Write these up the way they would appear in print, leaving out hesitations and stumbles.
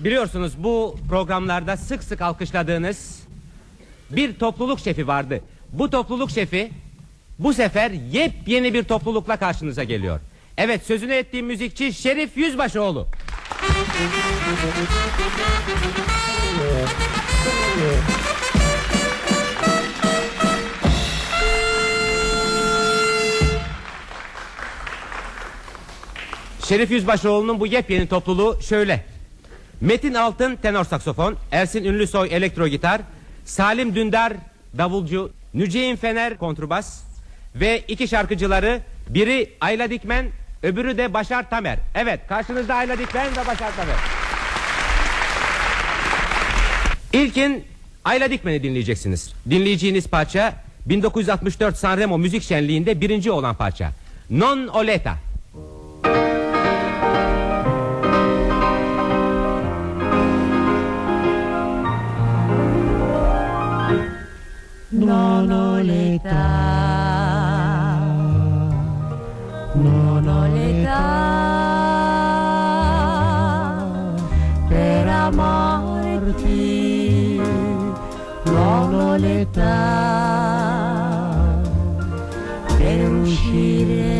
Biliyorsunuz bu programlarda sık sık alkışladığınız bir topluluk şefi vardı. Bu topluluk şefi bu sefer yepyeni bir toplulukla karşınıza geliyor. Evet, sözünü ettiğim müzikçi Şerif Yüzbaşıoğlu. Şerif Yüzbaşıoğlu'nun bu yepyeni topluluğu şöyle: Metin Altın tenor saksofon, Ersin Ünlüsoy elektro gitar, Salim Dündar davulcu, Nüceyin Fener kontrbas ve iki şarkıcıları, biri Ayla Dikmen, öbürü de Başar Tamer. Evet, karşınızda Ayla Dikmen ve Başar Tamer. İlkin Ayla Dikmen'i dinleyeceksiniz. Dinleyeceğiniz parça 1964 Sanremo Müzik Şenliği'nde birinci olan parça. Non Oleta. Non ho l'età, non ho l'età per amarti, non ho l'età per uscire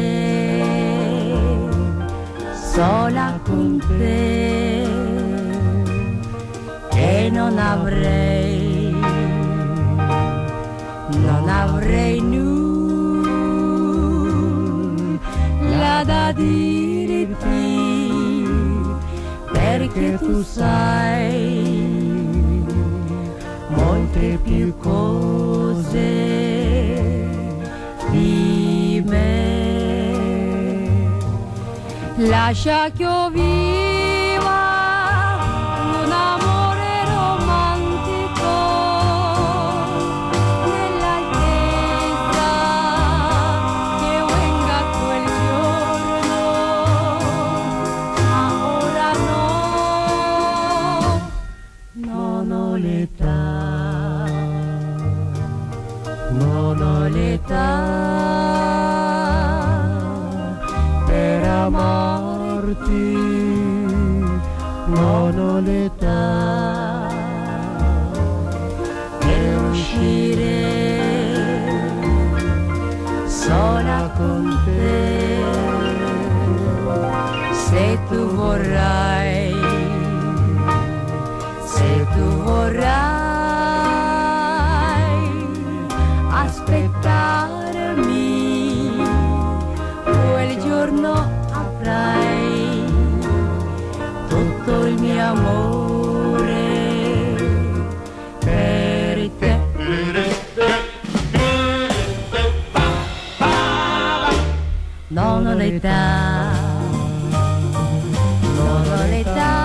sola con te, e non avrei nulla da dirti, perché tu sai molte più cose di me. Lascia che io viva un amore romantico nell'altezza, che venga quel giorno, ma ora no, non ho l'età, non ho l'età per amarti, non ho l'età per uscire sola con te. Se tu vorrai, se tu vorrai aspettarmi, quel giorno avrai tutto il mio amore per te. Non ho l'età, non ho l'età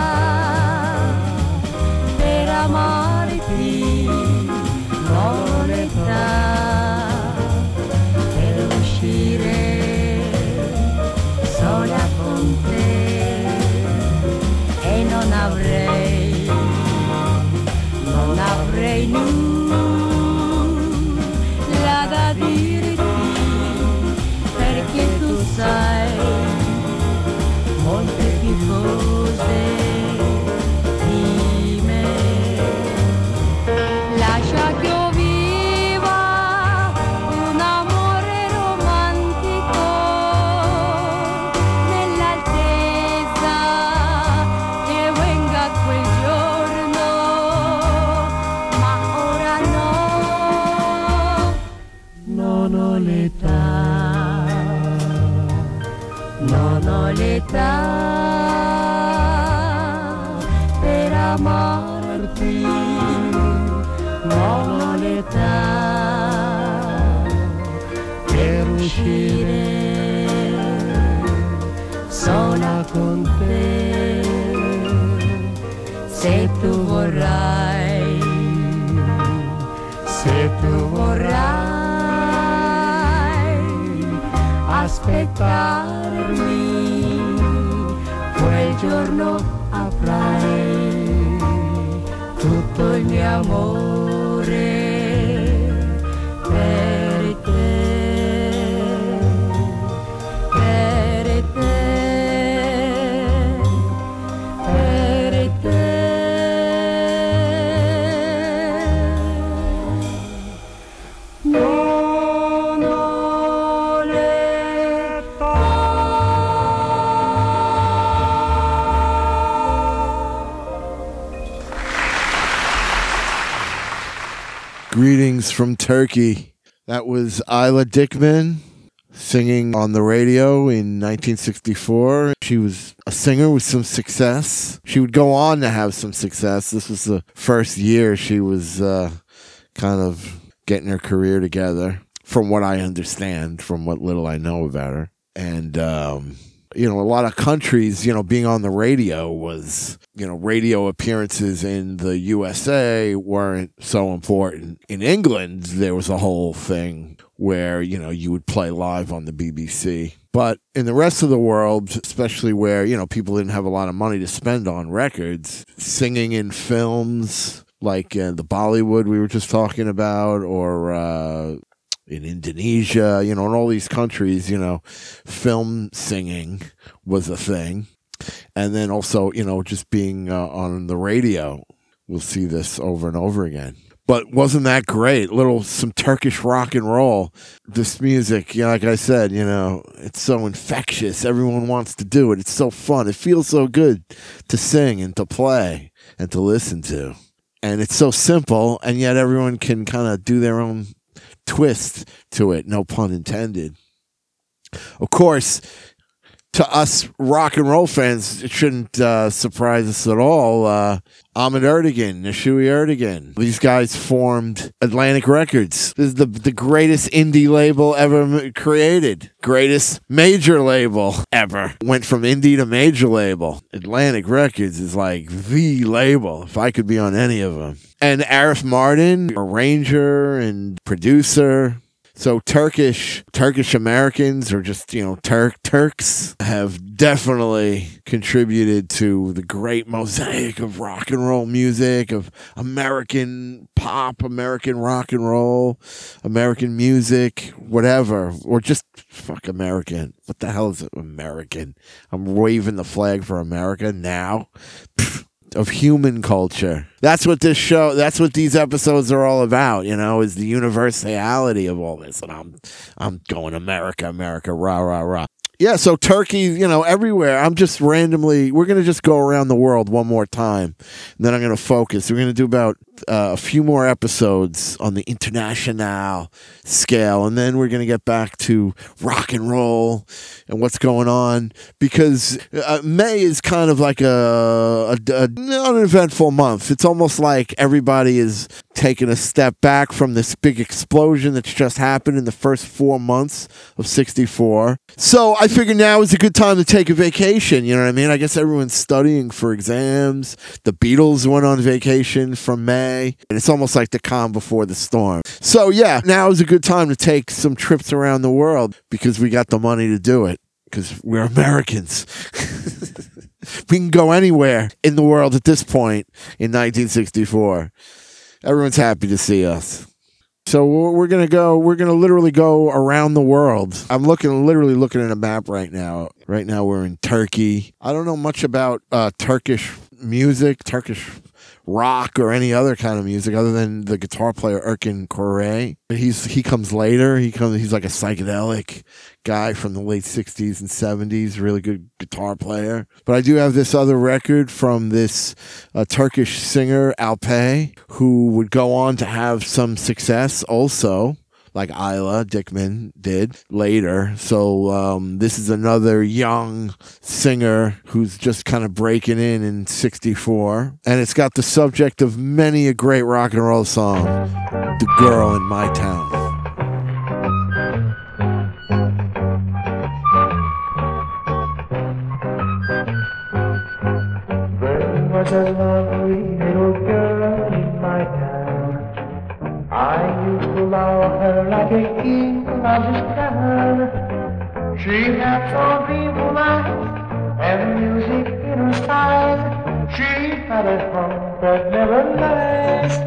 per amarti, non ho l'età per uscire sola con te, e non avrei nulla da dirti, perché tu sai molte più cose di me. Lascia che io viva un amore romantico nell'altezza, che venga quel giorno, ma ora no, non ho l'età, non ho l'età per amarti, non ho l'età per uscire sola con te. Se tu vorrai, se tu vorrai aspettarmi, quel giorno avrai tutto il mio amore per te, per te, per te. Greetings from Turkey. That was Isla Dickman singing on the radio in 1964. She was a singer with some success. She would go on to have some success. This was the first year she was kind of getting her career together, from what I understand, from what little I know about her. And, a lot of countries, being on the radio was, radio appearances in the USA weren't so important. In England, there was a whole thing where, you would play live on the BBC. But in the rest of the world, especially where, people didn't have a lot of money to spend on records, singing in films like the Bollywood we were just talking about, or in Indonesia, in all these countries, film singing was a thing. And then also, just being on the radio, we'll see this over and over again. But wasn't that great? Some Turkish rock and roll. This music, like I said, it's so infectious. Everyone wants to do it. It's so fun. It feels so good to sing and to play and to listen to. And it's so simple, and yet everyone can kind of do their own twist to it, no pun intended. Of course, to us rock and roll fans, it shouldn't surprise us at all. Ahmet Ertegun, Nasuhi Ertegun. These guys formed Atlantic Records. This is the greatest indie label ever created. Greatest major label ever. Went from indie to major label. Atlantic Records is like the label, if I could be on any of them. And Arif Mardin, arranger and producer. So Turkish Americans, or just, Turks, have definitely contributed to the great mosaic of rock and roll music, of American pop, American rock and roll, American music, whatever, or just fuck American. What the hell is it, American? I'm waving the flag for America now. Of human culture. That's what these episodes are all about, is the universality of all this. And I'm going America, rah, rah, rah. Yeah, so Turkey, everywhere. I'm just randomly, we're going to just go around the world one more time. And then I'm going to focus. We're going to do about a few more episodes on the international scale. And then we're going to get back to rock and roll and what's going on. Because May is kind of like an uneventful month. It's almost like everybody is taking a step back from this big explosion that's just happened in the first 4 months of 64. So I figured now is a good time to take a vacation. You know what I mean? I guess everyone's studying for exams. The Beatles went on vacation from May. And it's almost like the calm before the storm. So yeah, now is a good time to take some trips around the world because we got the money to do it. Because we're Americans. We can go anywhere in the world at this point in 1964. Everyone's happy to see us. So we're going to literally go around the world. I'm literally looking at a map right now. Right now we're in Turkey. I don't know much about Turkish music, Turkish rock, or any other kind of music other than the guitar player Erkin Koray. He comes later. He's like a psychedelic guy from the late 60s and 70s, really good guitar player. But I do have this other record from this Turkish singer Alpay, who would go on to have some success also, like Isla Dickman did later. So this is another young singer who's just kind of breaking in 64. And it's got the subject of many a great rock and roll song, The Girl in My Town. There was a lovely little girl in my town. I used to love her like a king loves his crown. She had so beautiful eyes and music in her eyes. She had a heart that never lies.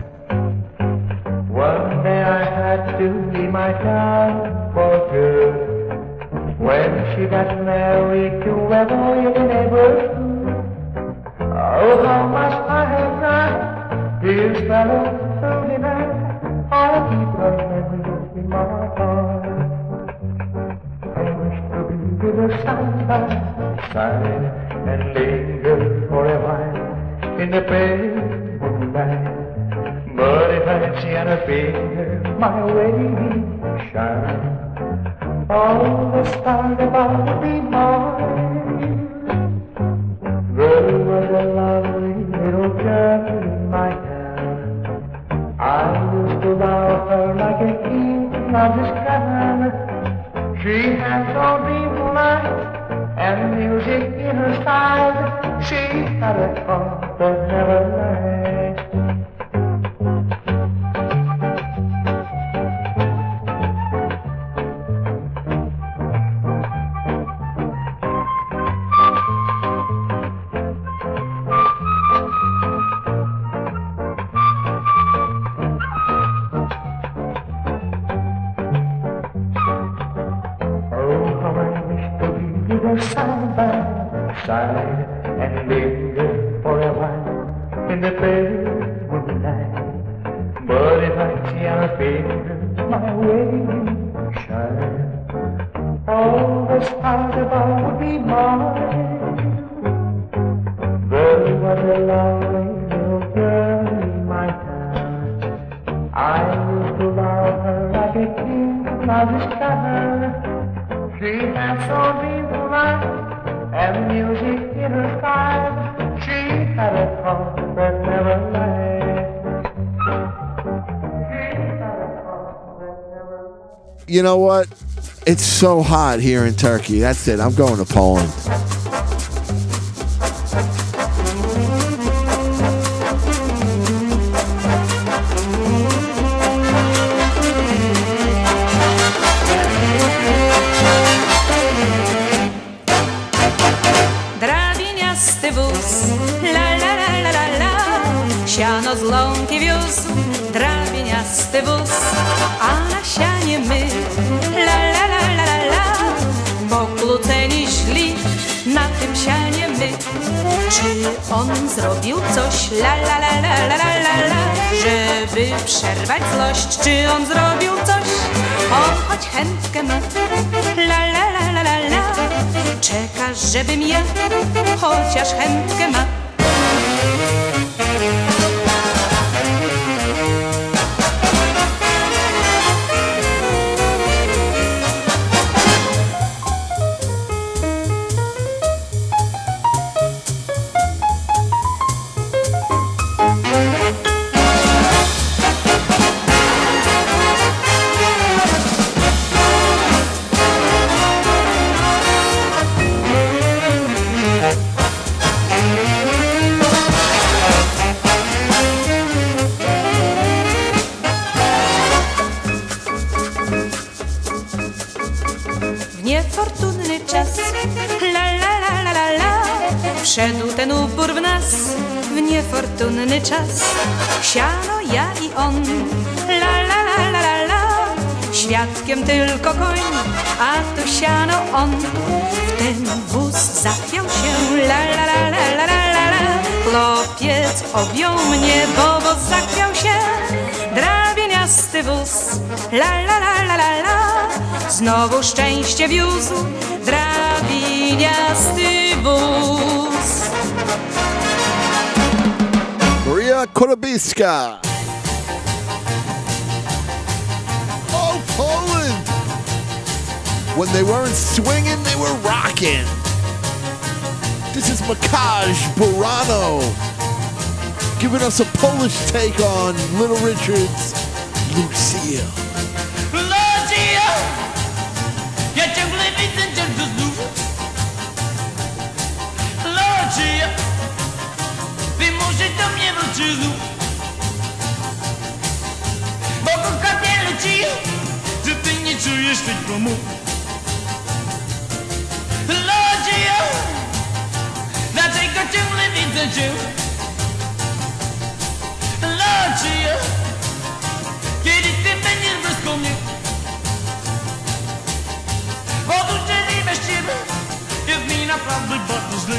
One day I had to leave my town for good. When she got married to a boy in the neighborhood. Oh, how much I have cried, this fellow so divine. I'll keep her memory in my heart. I wish to be with her side by side and linger for a while in the pale moonlight. But if I see on her finger my wedding shine, all the stars above will be mine. There was a lovely little girl in my town. I used to love her like a king of the sky. She had so deep light and music in her style. She had a heart that never lied. Side by side and linger for a while in the pale moonlight. But if I see on her finger my wedding shine, all the stars above would be mine. There was a lovely little girl in my town. I used to love her like a king of the sky. She had so deep light and music in her style. She had a heart that never lied. She had a heart that never lied. You know what? It's so hot here in Turkey. That's it. I'm going to Poland. Siano z łąki wiózł drabiniasty wóz, a na sianie my, la la la la la la, pokłóceni szli na tym sianie my. Czy on zrobił coś, la la la la la la la la, żeby przerwać złość? Czy on zrobił coś? On choć chętkę ma, la la la la la la, czeka, żebym ja chociaż chętkę ma. Niefortunny czas, la la la la la la, wszedł ten upór w nas, w niefortunny czas. Siano, ja i on, la la la la la la, świadkiem tylko koń, a tu siano on. W ten wóz zachwiał się, la la la la la la la la, chłopiec objął mnie, bo wóz zachwiał się. Drabiniasty wóz, la la la la la la, znowu szczęście wiózł drabiniasty wóz. Maria Korobiska. Oh, Poland! When they weren't swinging, they were rocking. This is Makaż Burano, giving us a Polish take on Little Richard's Lucille. Lucia, ja ciągle widzę cię tu znów. Lucia, ty musisz do mnie wrócić znów. Bo kocham cię, Lucia, że ty nie czujesz tylko mu. Lucia, dlaczego ciągle widzę cię? Lucia, kiedy ty będziesz blisko mnie. Odurzenie bez ciebie jest mi naprawdę bardzo źle.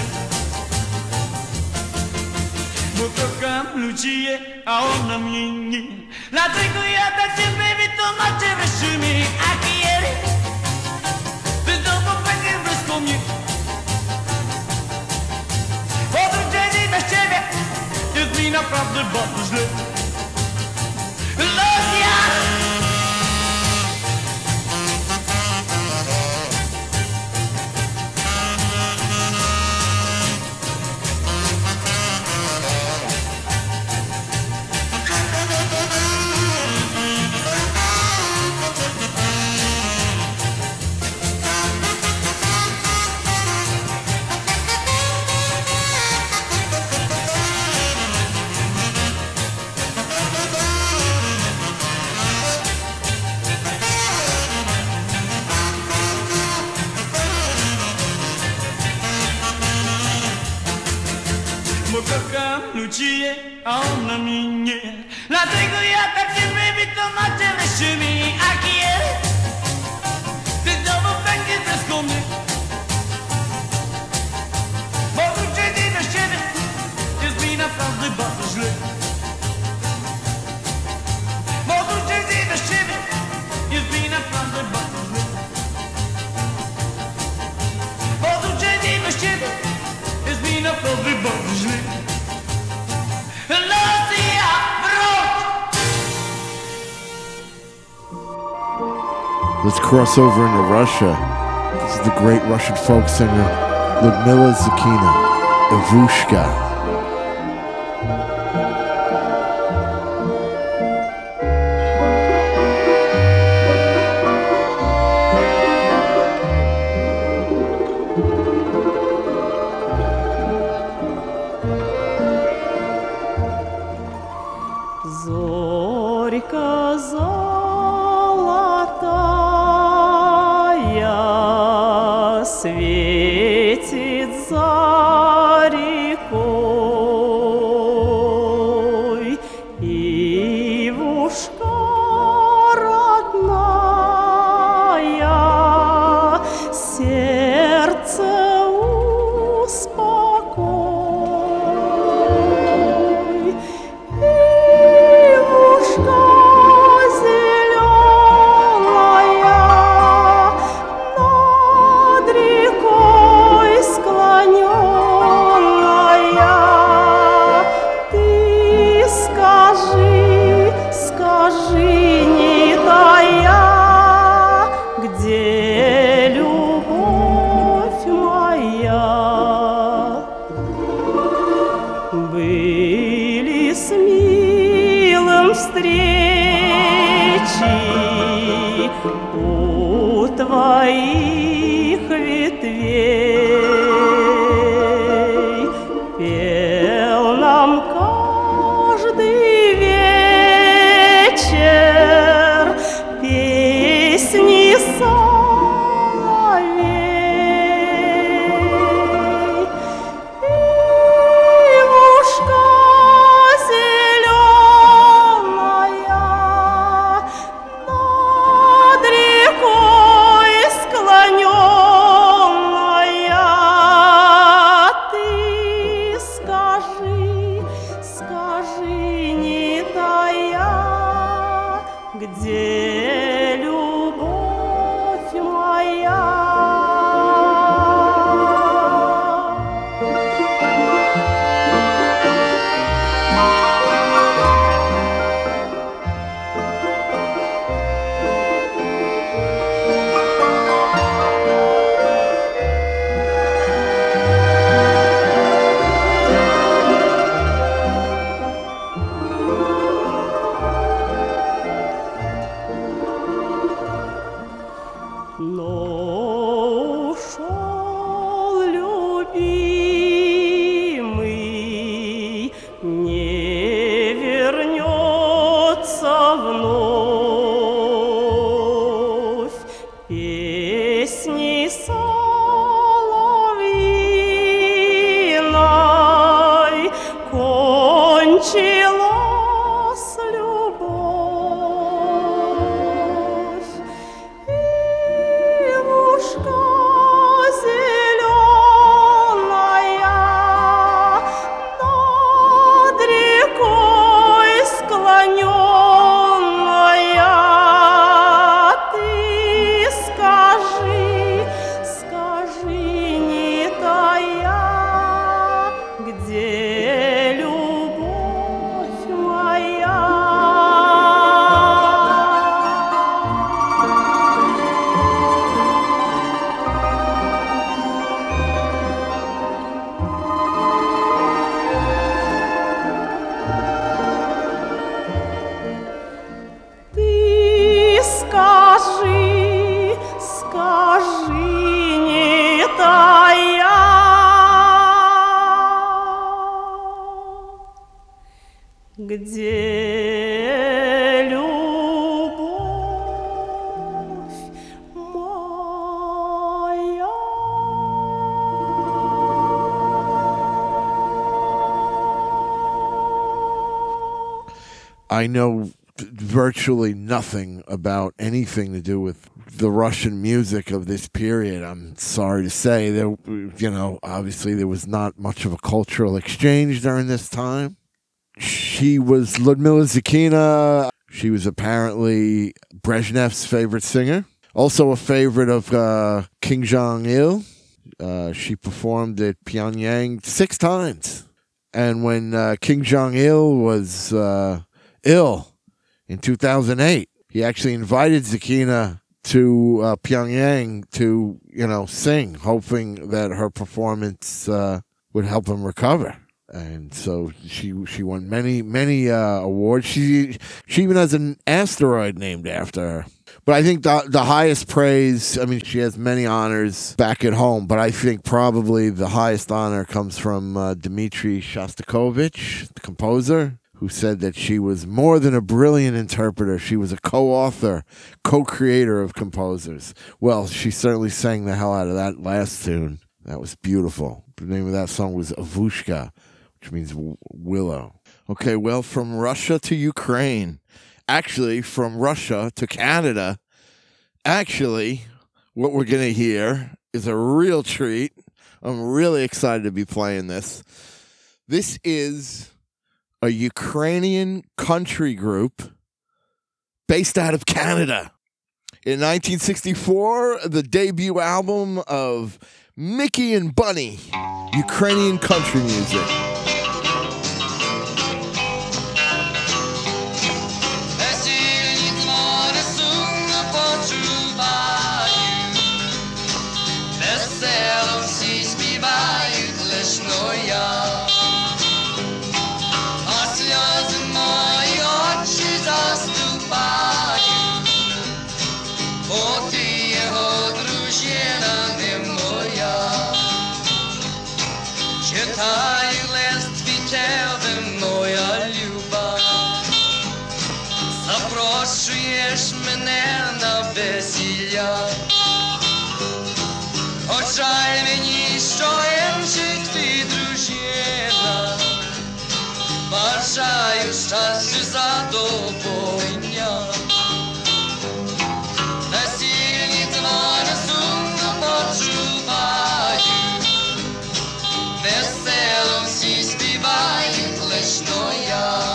Bo kocham Lucię, a ona mnie nie. Dlatego ja dla ciebie wytłumaczę wreszcie mi. A kiedy ty znowu będziesz blisko mnie. Odurzenie bez ciebie jest mi naprawdę bardzo źle. lucie a una niña. La tengo ya perché baby tomate le scemi a chi è? Te dopo vengi per scomme. Ma tu c'è di nascere, e sbina fra le battesle. Ma tu c'è di nascere, e sbina fra le battesle. Ma tu c'è di nascere, e sbina fra le battesle. Let's cross over into Russia. This is the great Russian folk singer Lyudmila Zukina, Ivushka. Зорька золотая светит за рекой, Ивушка родная, сердце успокой. Ивушка зеленая, над рекой склоненная, ты скажи, не тая, где любовь моя? Были с милым встречи у твоих ветвей, пел нам каждый вечер песни соловей. Ивушка зеленая, над рекой склоненная, ты скажи, не тая, где любовь моя? Но ушел любимый, не вернется вновь, песней соловьиной кончилась любовь. Ивушка зеленая, над рекой склоненная, ты скажи, не тая, где любовь моя? Ты скажи, не тая, где любовь моя? I know virtually nothing about anything to do with the Russian music of this period. I'm sorry to say there, obviously there was not much of a cultural exchange during this time. She was Lyudmila Zykina. She was apparently Brezhnev's favorite singer. Also a favorite of Kim Jong-il. She performed at Pyongyang 6 times. And when Kim Jong-il was ill in 2008, he actually invited Zykina to Pyongyang to, sing, hoping that her performance would help him recover. And so she won many awards. She even has an asteroid named after her. But I think the highest praise, I mean, she has many honors back at home, but I think probably the highest honor comes from Dmitri Shostakovich, the composer, who said that she was more than a brilliant interpreter. She was a co-author, co-creator of composers. Well, she certainly sang the hell out of that last tune. That was beautiful. The name of that song was Avushka, which means willow. Okay, well, from Russia to Ukraine. Actually, from Russia to Canada. Actually, what we're going to hear is a real treat. I'm really excited to be playing this. This is a Ukrainian country group based out of Canada. In 1964, the debut album of Mickey and Bunny, Ukrainian country music. Запрошуєш мене на весілля. Хоч жаль мені, що інших твій дружина. Бажаю щастя, задоволення. Весільні дзвони сумно почуваю. Весело всі співають, лиш но я.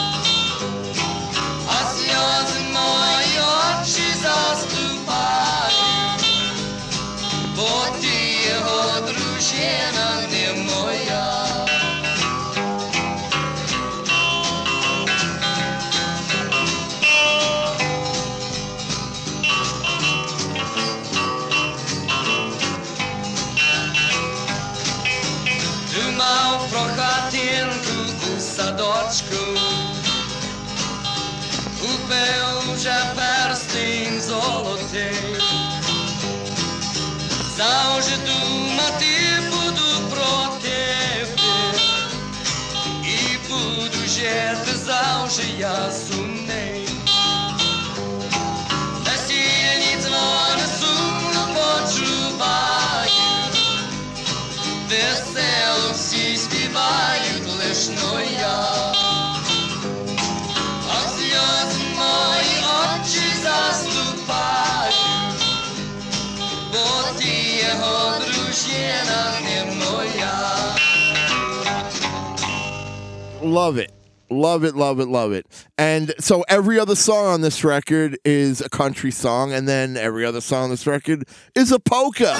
Думав про хатинку у садочку, купив вже перстень золотий. Завжди думати буду про тебе, і буду жити завжди я сумний. Весільні дзвони сумно почуваю, весело всі співають, лиш но я. А сльози мої очі заступають, бо ти його дружина не моя. Love it. Love it, love it, love it. And so every other song on this record is a country song, and then every other song on this record is a polka.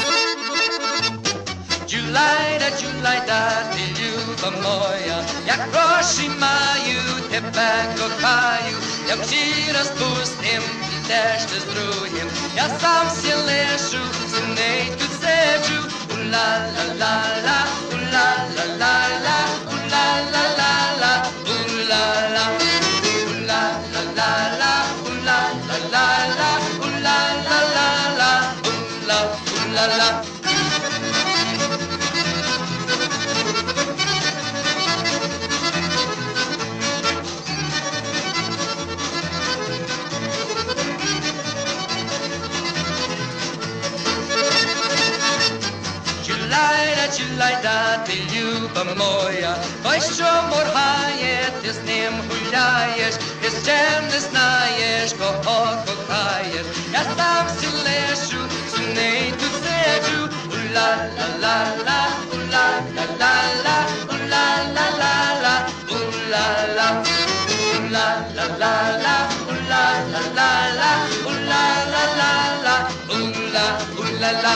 Джулайда, ти люба моя, як гроші маю, тебе кохаю, як всі розпустим, підеш ти з другим, я сам всі лишу, синей тут сиджу, ула-ла-ла-ла, ула-ла-ла-ла, ула-ла-ла-ла, ула-ла, ула-ла-ла-ла, ула-ла-ла-ла, ула-ла-ла-ла, ула-ла-ла. Чулайда, ти люба моя, той, що моргає, ти з ним гуляєш, ти Gdziem nie znajesz, kogo kochasz. Ja sam si leżu, sunej tu seżu. Ula la la la, ula la la la, ula la la la, ula la. Ula la la la, ula la la la, ula la la la, ula la.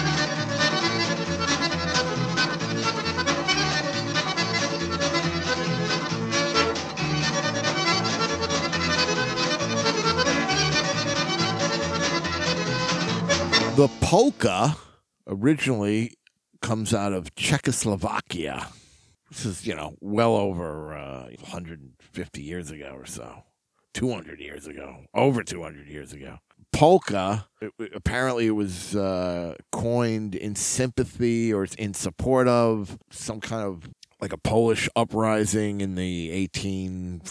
The polka originally comes out of Czechoslovakia. This is, well over 150 years ago or so. 200 years ago. Over 200 years ago. Polka, apparently it was coined in sympathy or in support of some kind of like a Polish uprising in the 1820s,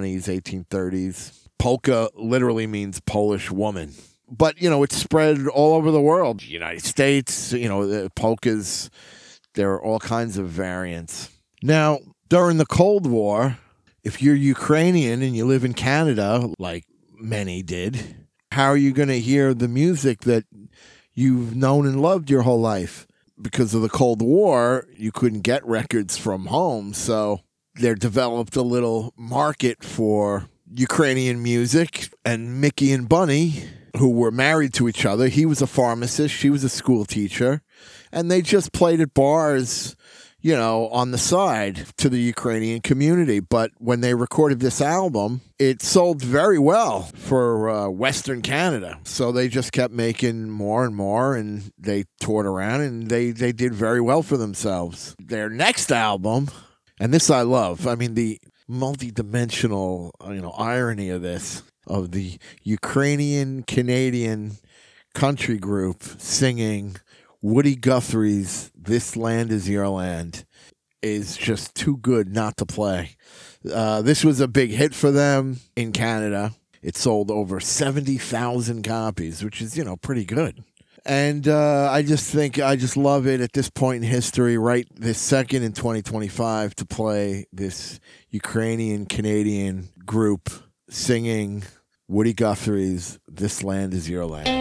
1830s. Polka literally means Polish woman. But, it's spread all over the world. United States, the polkas, there are all kinds of variants. Now, during the Cold War, if you're Ukrainian and you live in Canada, like many did, how are you going to hear the music that you've known and loved your whole life? Because of the Cold War, you couldn't get records from home, so there developed a little market for Ukrainian music, and Mickey and Bunny, who were married to each other. He was a pharmacist. She was a school teacher. And they just played at bars, on the side to the Ukrainian community. But when they recorded this album, it sold very well for Western Canada. So they just kept making more and more, and they toured around, and they did very well for themselves. Their next album, and this I love, the multi-dimensional, irony of this, of the Ukrainian-Canadian country group singing Woody Guthrie's This Land Is Your Land, is just too good not to play. This was a big hit for them in Canada. It sold over 70,000 copies, which is, pretty good. And I just love it at this point in history, right this second in 2025, to play this Ukrainian-Canadian group singing Woody Guthrie's This Land Is Your Land.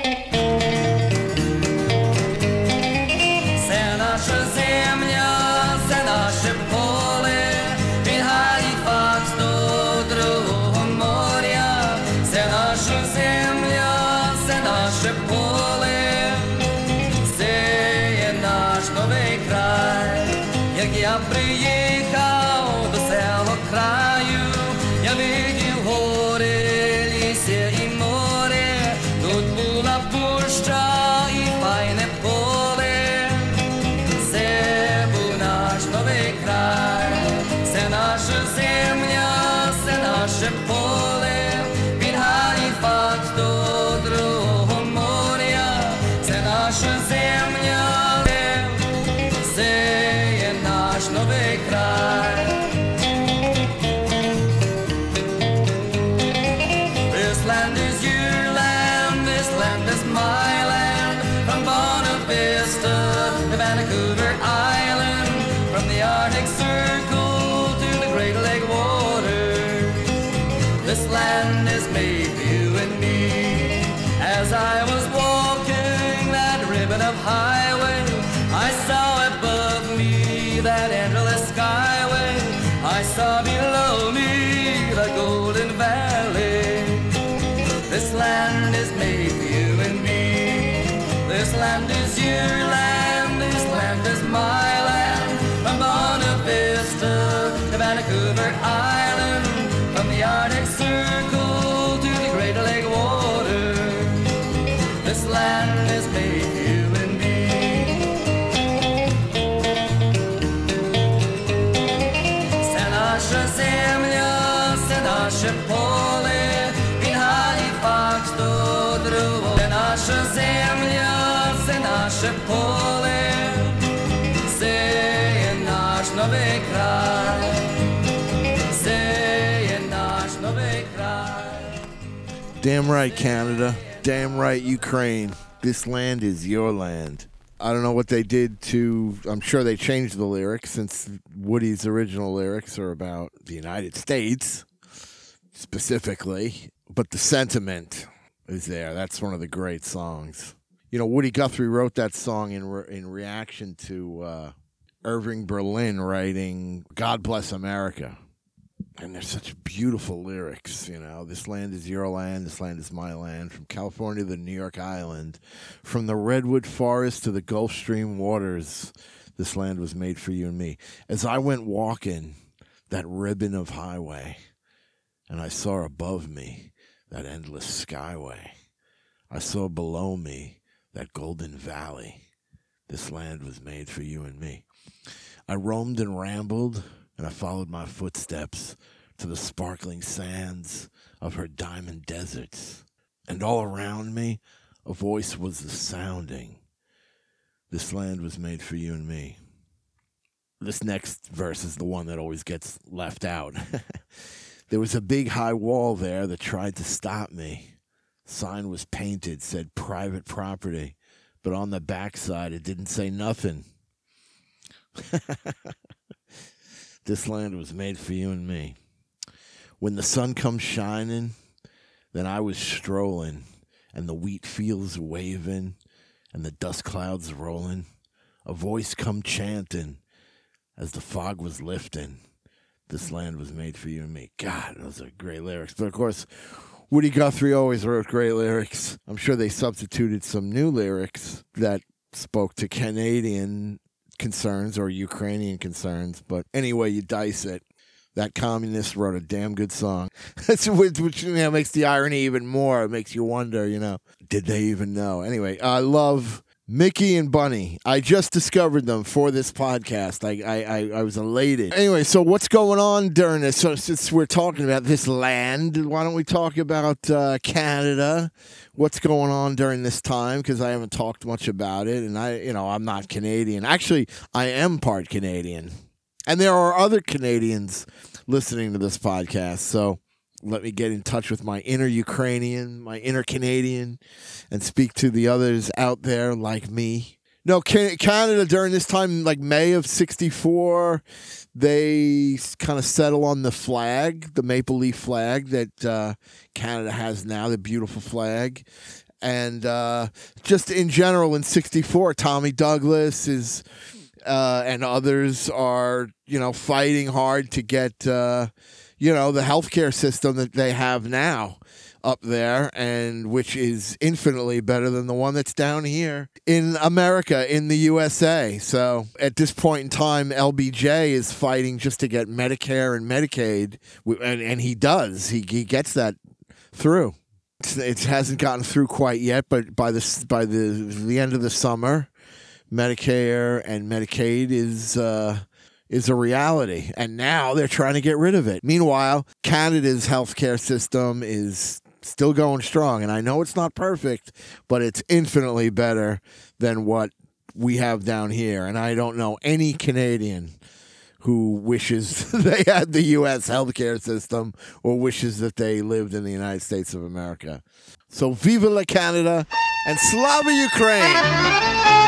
Це наша земля, це наше поле, від Галіфакс до другого моря. Це наша земля, це наше поле, це є наш новий край. Як я приїхав до села краю, я видів гори, лісі і море. Тут була пуща і файне поле. Це був наш новий край. Це наша земля, це наше поле. Від Галіфакс до другого моря. Це наша земля, це є наш новий край. This land is your land, this land is my land. From Bonavista to Vancouver Island, from the Arctic Circle to the Great Lake waters. This land is made for you and me. As I was walking that ribbon of highway, I saw above me that endless skyway. I saw below me the Golden Valley. This land is made for you and me. This land is your land, this land is my land. From Bonavista to Vancouver Island, from the Arctic Circle to the Great Lake water. This land is made for you and me. Це наша земля, це наше поле, від Галіфакс до другого. Це наша земля, це наше поле, це є наш новий край, це є наш новий край. Damn right, Canada. Damn right, Ukraine. This land is your land. I don't know what they did to... I'm sure they changed the lyrics, since Woody's original lyrics are about the United States. specifically, but the sentiment is there. That's one of the great songs. You know, Woody Guthrie wrote that song in reaction to Irving Berlin writing God Bless America. And there's such beautiful lyrics, you know. This land is your land, this land is my land. From California to the New York Island, from the redwood forest to the Gulf Stream waters, this land was made for you and me. As I went walking that ribbon of highway, and I saw above me that endless skyway, I saw below me that golden valley. This land was made for you and me. I roamed and rambled, and I followed my footsteps to the sparkling sands of her diamond deserts. And all around me, a voice was sounding. This land was made for you and me. This next verse is the one that always gets left out. There was a big high wall there that tried to stop me. Sign was painted, said private property, but on the backside it didn't say nothing. This land was made for you and me. When the sun comes shining, then I was strolling, and the wheat fields waving, and the dust clouds rolling. A voice come chanting as the fog was lifting. This land was made for you and me. God, those are great lyrics. But of course, Woody Guthrie always wrote great lyrics. I'm sure they substituted some new lyrics that spoke to Canadian concerns or Ukrainian concerns, but any way you dice it, that communist wrote a damn good song. That's which you know, makes the irony even more. It makes you wonder, you know, did they even know? Anyway, I love Mickey and Bunny. I just discovered them for this podcast. I was elated. Anyway, so what's going on during this? So since we're talking about this land, why don't we talk about Canada? What's going on during this time? Because I haven't talked much about it, and I'm not Canadian. Actually, I am part Canadian, and there are other Canadians listening to this podcast. So let me get in touch with my inner Ukrainian, my inner Canadian, and speak to the others out there like me. No, Canada during this time, like May of '64, they kind of settle on the flag, the maple leaf flag that Canada has now, the beautiful flag. And just in general, in '64, Tommy Douglas is and others are, fighting hard to get, the healthcare system that they have now up there, and which is infinitely better than the one that's down here in America, in the USA. So at this point in time, LBJ is fighting just to get Medicare and Medicaid, and he does. He gets that through. It hasn't gotten through quite yet, but by the end of the summer, Medicare and Medicaid is a reality, and now they're trying to get rid of it. Meanwhile, Canada's healthcare system is still going strong, and I know it's not perfect, but it's infinitely better than what we have down here. And I don't know any Canadian who wishes they had the U.S. healthcare system or wishes that they lived in the United States of America. So vive la Canada and slava Ukraine!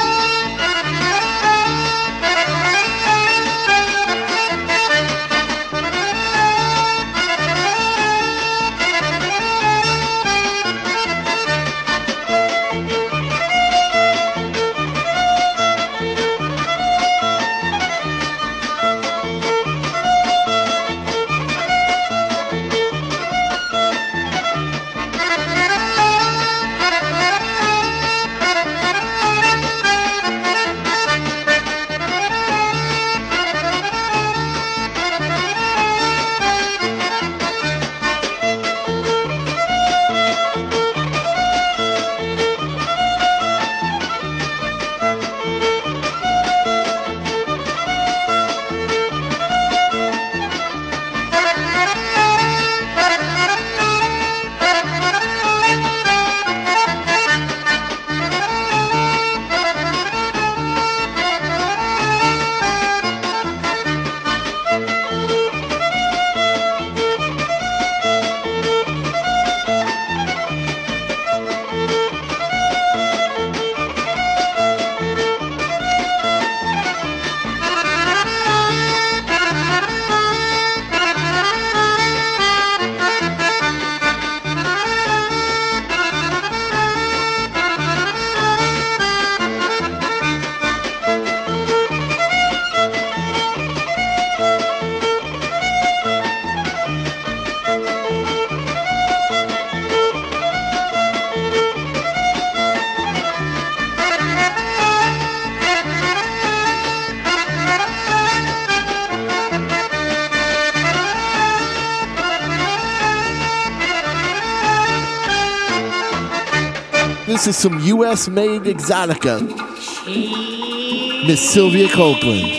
this is some U.S. made exotica. Miss Sylvia Copeland.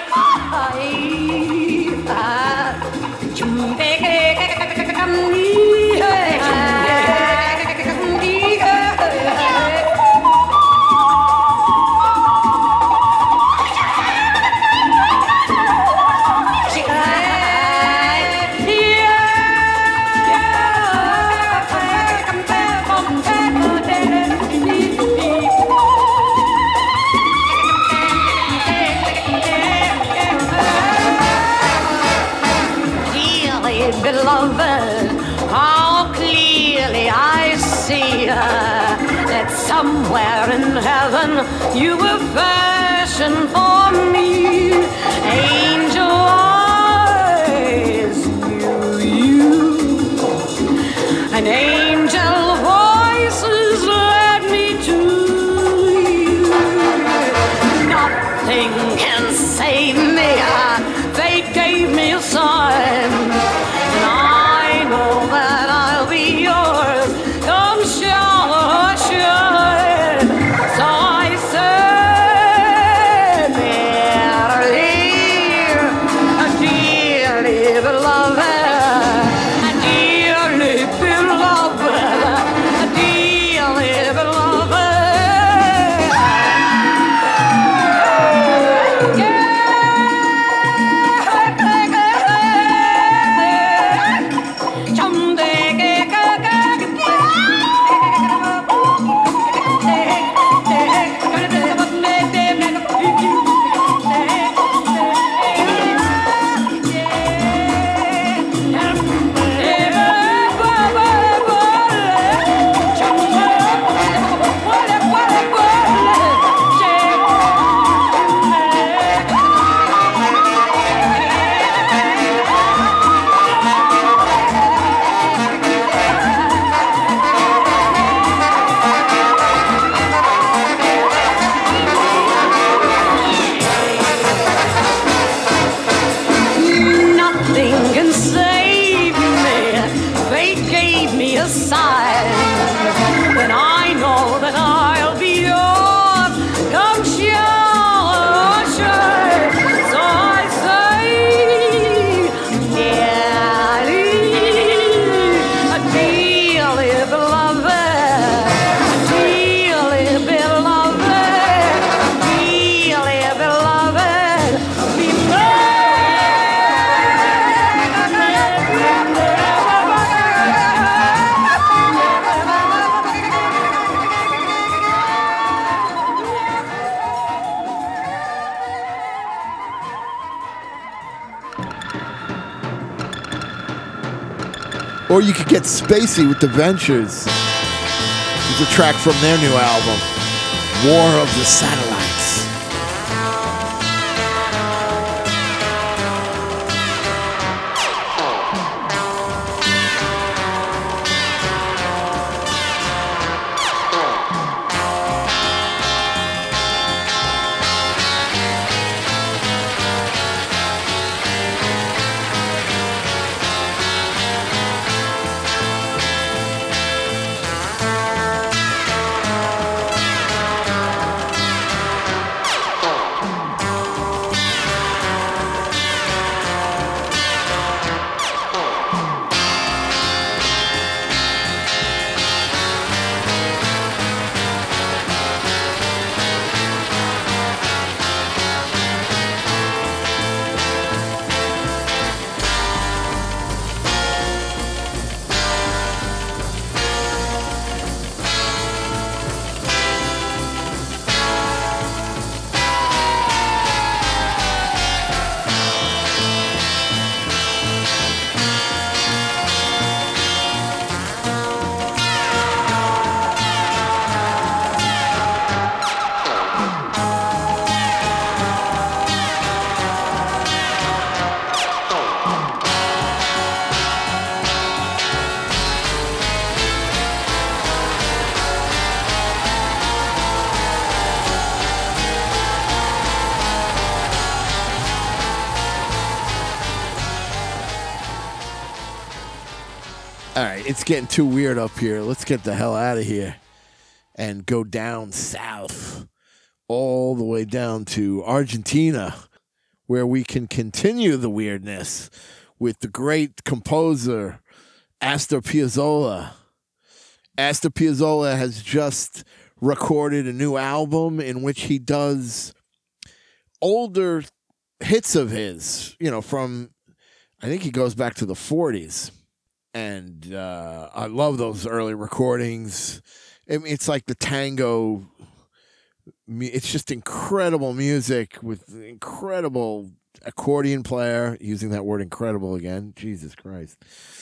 Beloved, how clearly I see that somewhere in heaven you were fashioned for me. Angel eyes, you, and angel voices led me to you. Nothing can save me. Fate gave me a sign. I know that I'll be yours, come shower or shine. So I said, dearly beloved, dearly beloved, dearly beloved. Or you could get spacey with The Ventures. It's a track from their new album, War of the Satellites. All right, it's getting too weird up here. Let's get the hell out of here. and go down south, all the way down to Argentina, where we can continue the weirdness with the great composer Astor Piazzolla. Astor Piazzolla has just recorded a new album in which he does older hits of his, from, I think he goes back to the 40s. And I love those early recordings. I mean, it's like the tango. It's just incredible music with incredible accordion player. Using that word "incredible" again. Jesus Christ.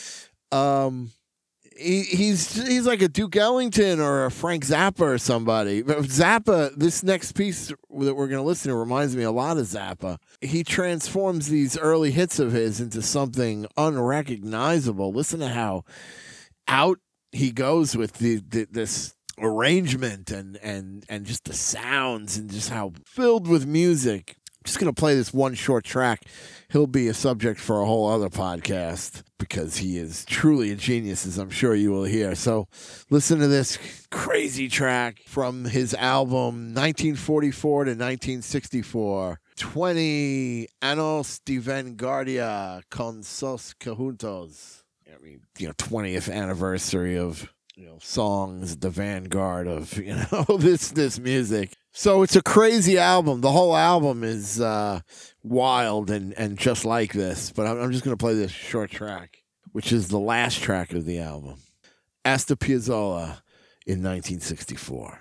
He's like a Duke Ellington or a Frank Zappa or somebody. But Zappa, this next piece that we're going to listen to reminds me a lot of Zappa. He transforms these early hits of his into something unrecognizable. Listen to how out he goes with this arrangement and just the sounds and just how filled with music. I'm just going to play this one short track. He'll be a subject for a whole other podcast because he is truly a genius, as I'm sure you will hear. So listen to this crazy track from his album 1944 to 1964. 20 años de vanguardia con sos conjuntos. I mean, 20th anniversary of songs, the vanguard of this music. So it's a crazy album. The whole album is wild and just like this. But I'm just going to play this short track, which is the last track of the album. Astor Piazzolla in 1964.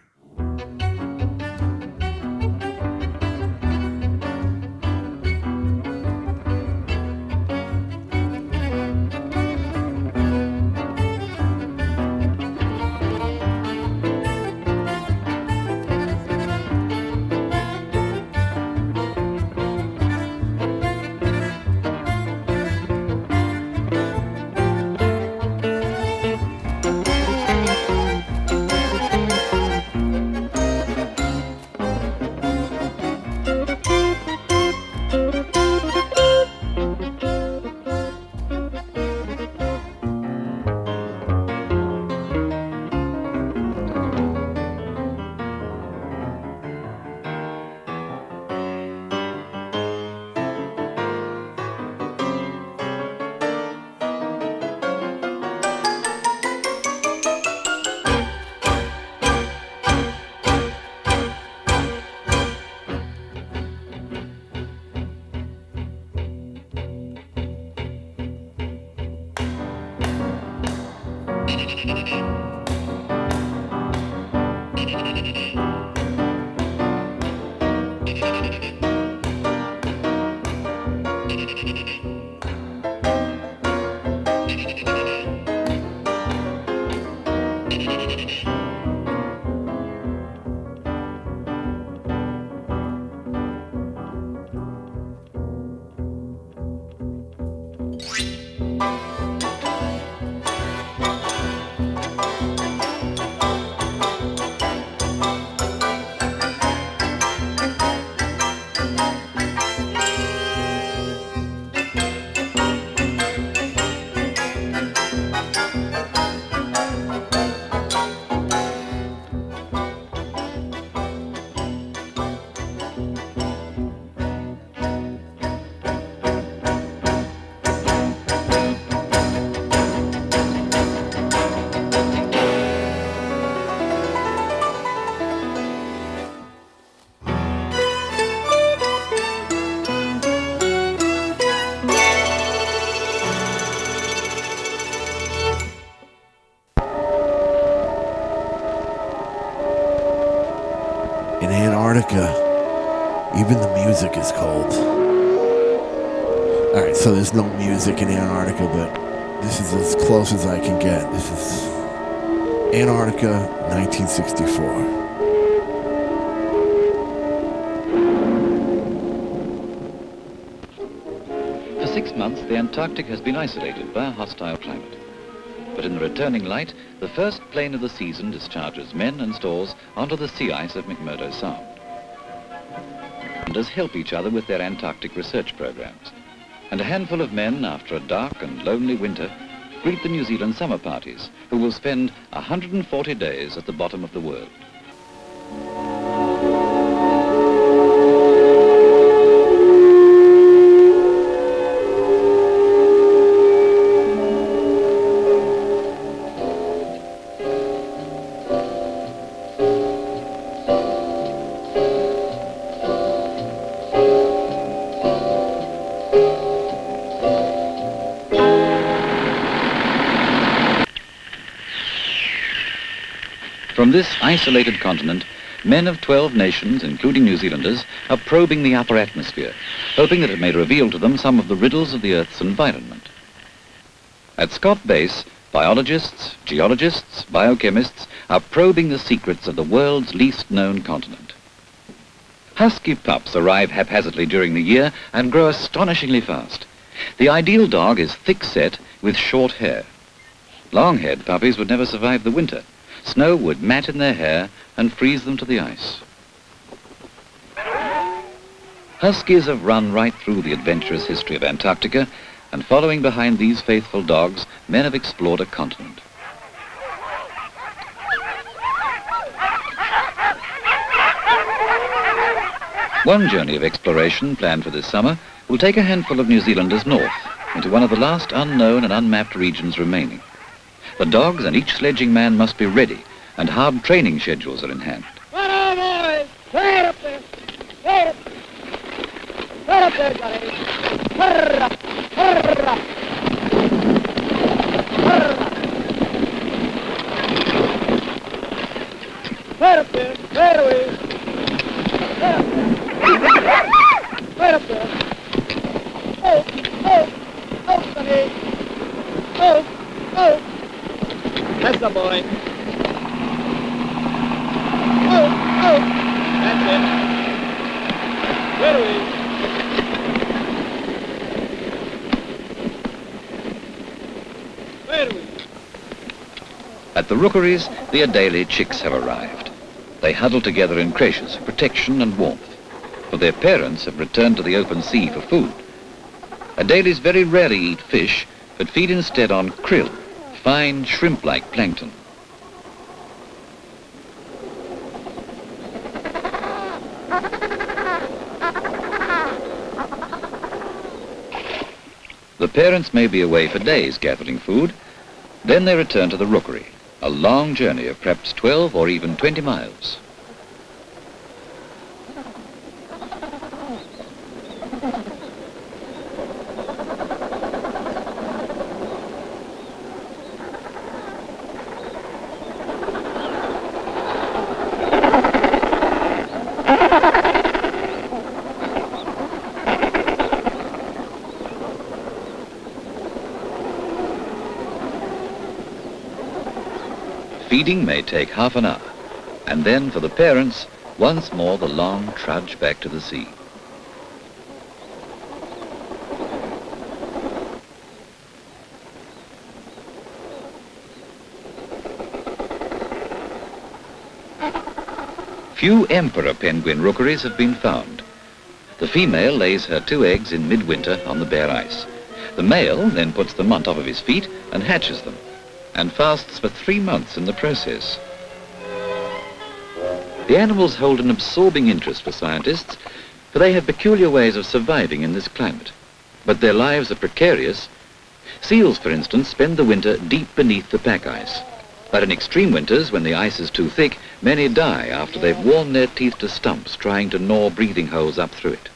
In Antarctica, even the music is cold. All right, so there's no music in Antarctica, but this is as close as I can get. This is Antarctica, 1964. For 6 months, the Antarctic has been isolated by a hostile climate. But in the returning light, the first plane of the season discharges men and stores onto the sea ice of McMurdo Sound. And does help each other with their Antarctic research programs. And a handful of men, after a dark and lonely winter, greet the New Zealand summer parties, who will spend 140 days at the bottom of the world. From this isolated continent, men of 12 nations, including New Zealanders, are probing the upper atmosphere, hoping that it may reveal to them some of the riddles of the Earth's environment. At Scott Base, biologists, geologists, biochemists are probing the secrets of the world's least known continent. Husky pups arrive haphazardly during the year and grow astonishingly fast. The ideal dog is thick-set with short hair. Long-haired puppies would never survive the winter. Snow would mat in their hair and freeze them to the ice. Huskies have run right through the adventurous history of Antarctica, and following behind these faithful dogs, men have explored a continent. One journey of exploration planned for this summer will take a handful of New Zealanders north into one of the last unknown and unmapped regions remaining. The dogs and each sledging man must be ready, and hard training schedules are in hand. Right up there, buddy. Hurrah, hurrah. Right up there, right away. Right up there. Oh, buddy. Oh. That's the boy. That's it. Where are we? At the rookeries, the Adélie chicks have arrived. They huddle together in creches for protection and warmth, for their parents have returned to the open sea for food. Adélies very rarely eat fish, but feed instead on krill, fine shrimp-like plankton. The parents may be away for days gathering food, then they return to the rookery, a long journey of perhaps 12 or even 20 miles. Feeding may take half an hour, and then for the parents, once more the long trudge back to the sea. Few emperor penguin rookeries have been found. The female lays her 2 eggs in midwinter on the bare ice. The male then puts them on top of his feet and hatches them, and fasts for 3 months in the process. The animals hold an absorbing interest for scientists, for they have peculiar ways of surviving in this climate. But their lives are precarious. Seals, for instance, spend the winter deep beneath the pack ice. But in extreme winters, when the ice is too thick, many die after they've worn their teeth to stumps trying to gnaw breathing holes up through it.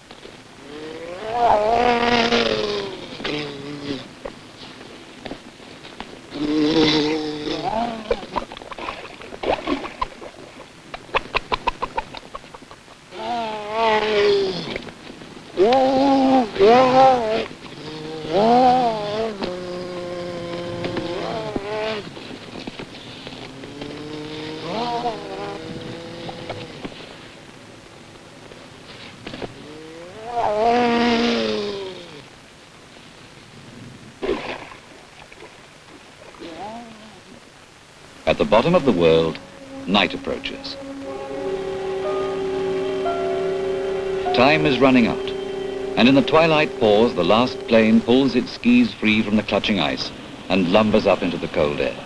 At the bottom of the world, night approaches. Time is running out, and in the twilight pause, the last plane pulls its skis free from the clutching ice and lumbers up into the cold air.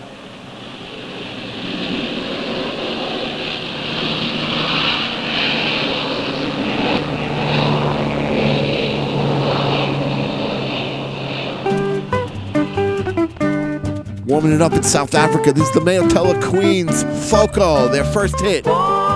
Warming it up in South Africa, this is the Mayatella Queens, Foco, their first hit.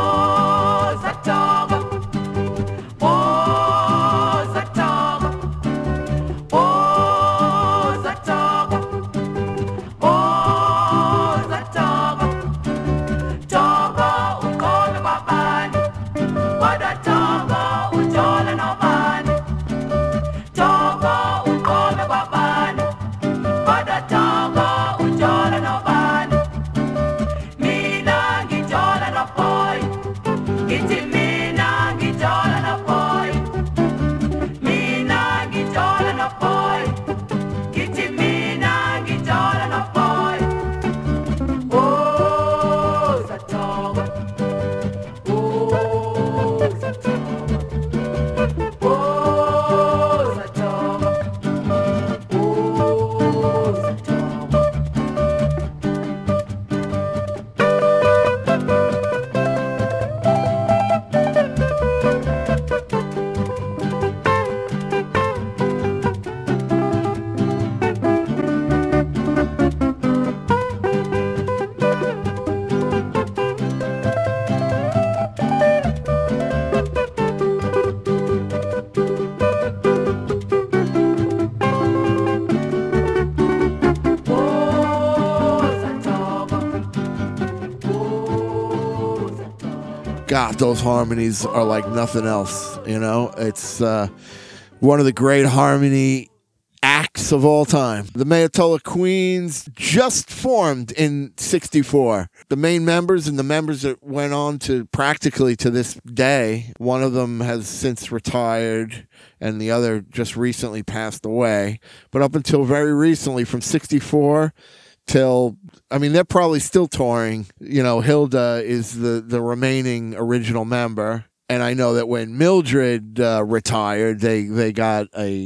God, those harmonies are like nothing else, you know? It's one of the great harmony acts of all time. The Mayatella Queens just formed in 64. The main members and the members that went on to practically to this day, one of them has since retired and the other just recently passed away. But up until very recently, from 64 till, I mean, they're probably still touring. You know, Hilda is the remaining original member. And I know that when Mildred retired, they got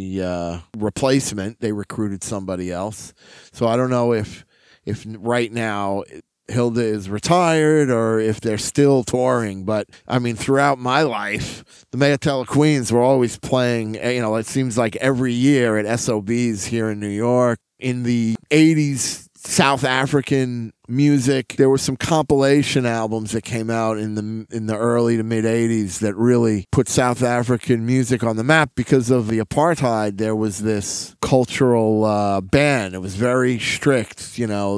a replacement. They recruited somebody else. So I don't know if right now Hilda is retired or if they're still touring. But, I mean, throughout my life, the Mayatella Queens were always playing, you know, it seems like every year at SOBs here in New York. In the 80s, South African music. There were some compilation albums that came out in the early to mid 80s that really put South African music on the map because of the apartheid. There was this cultural ban. It was very strict. You know,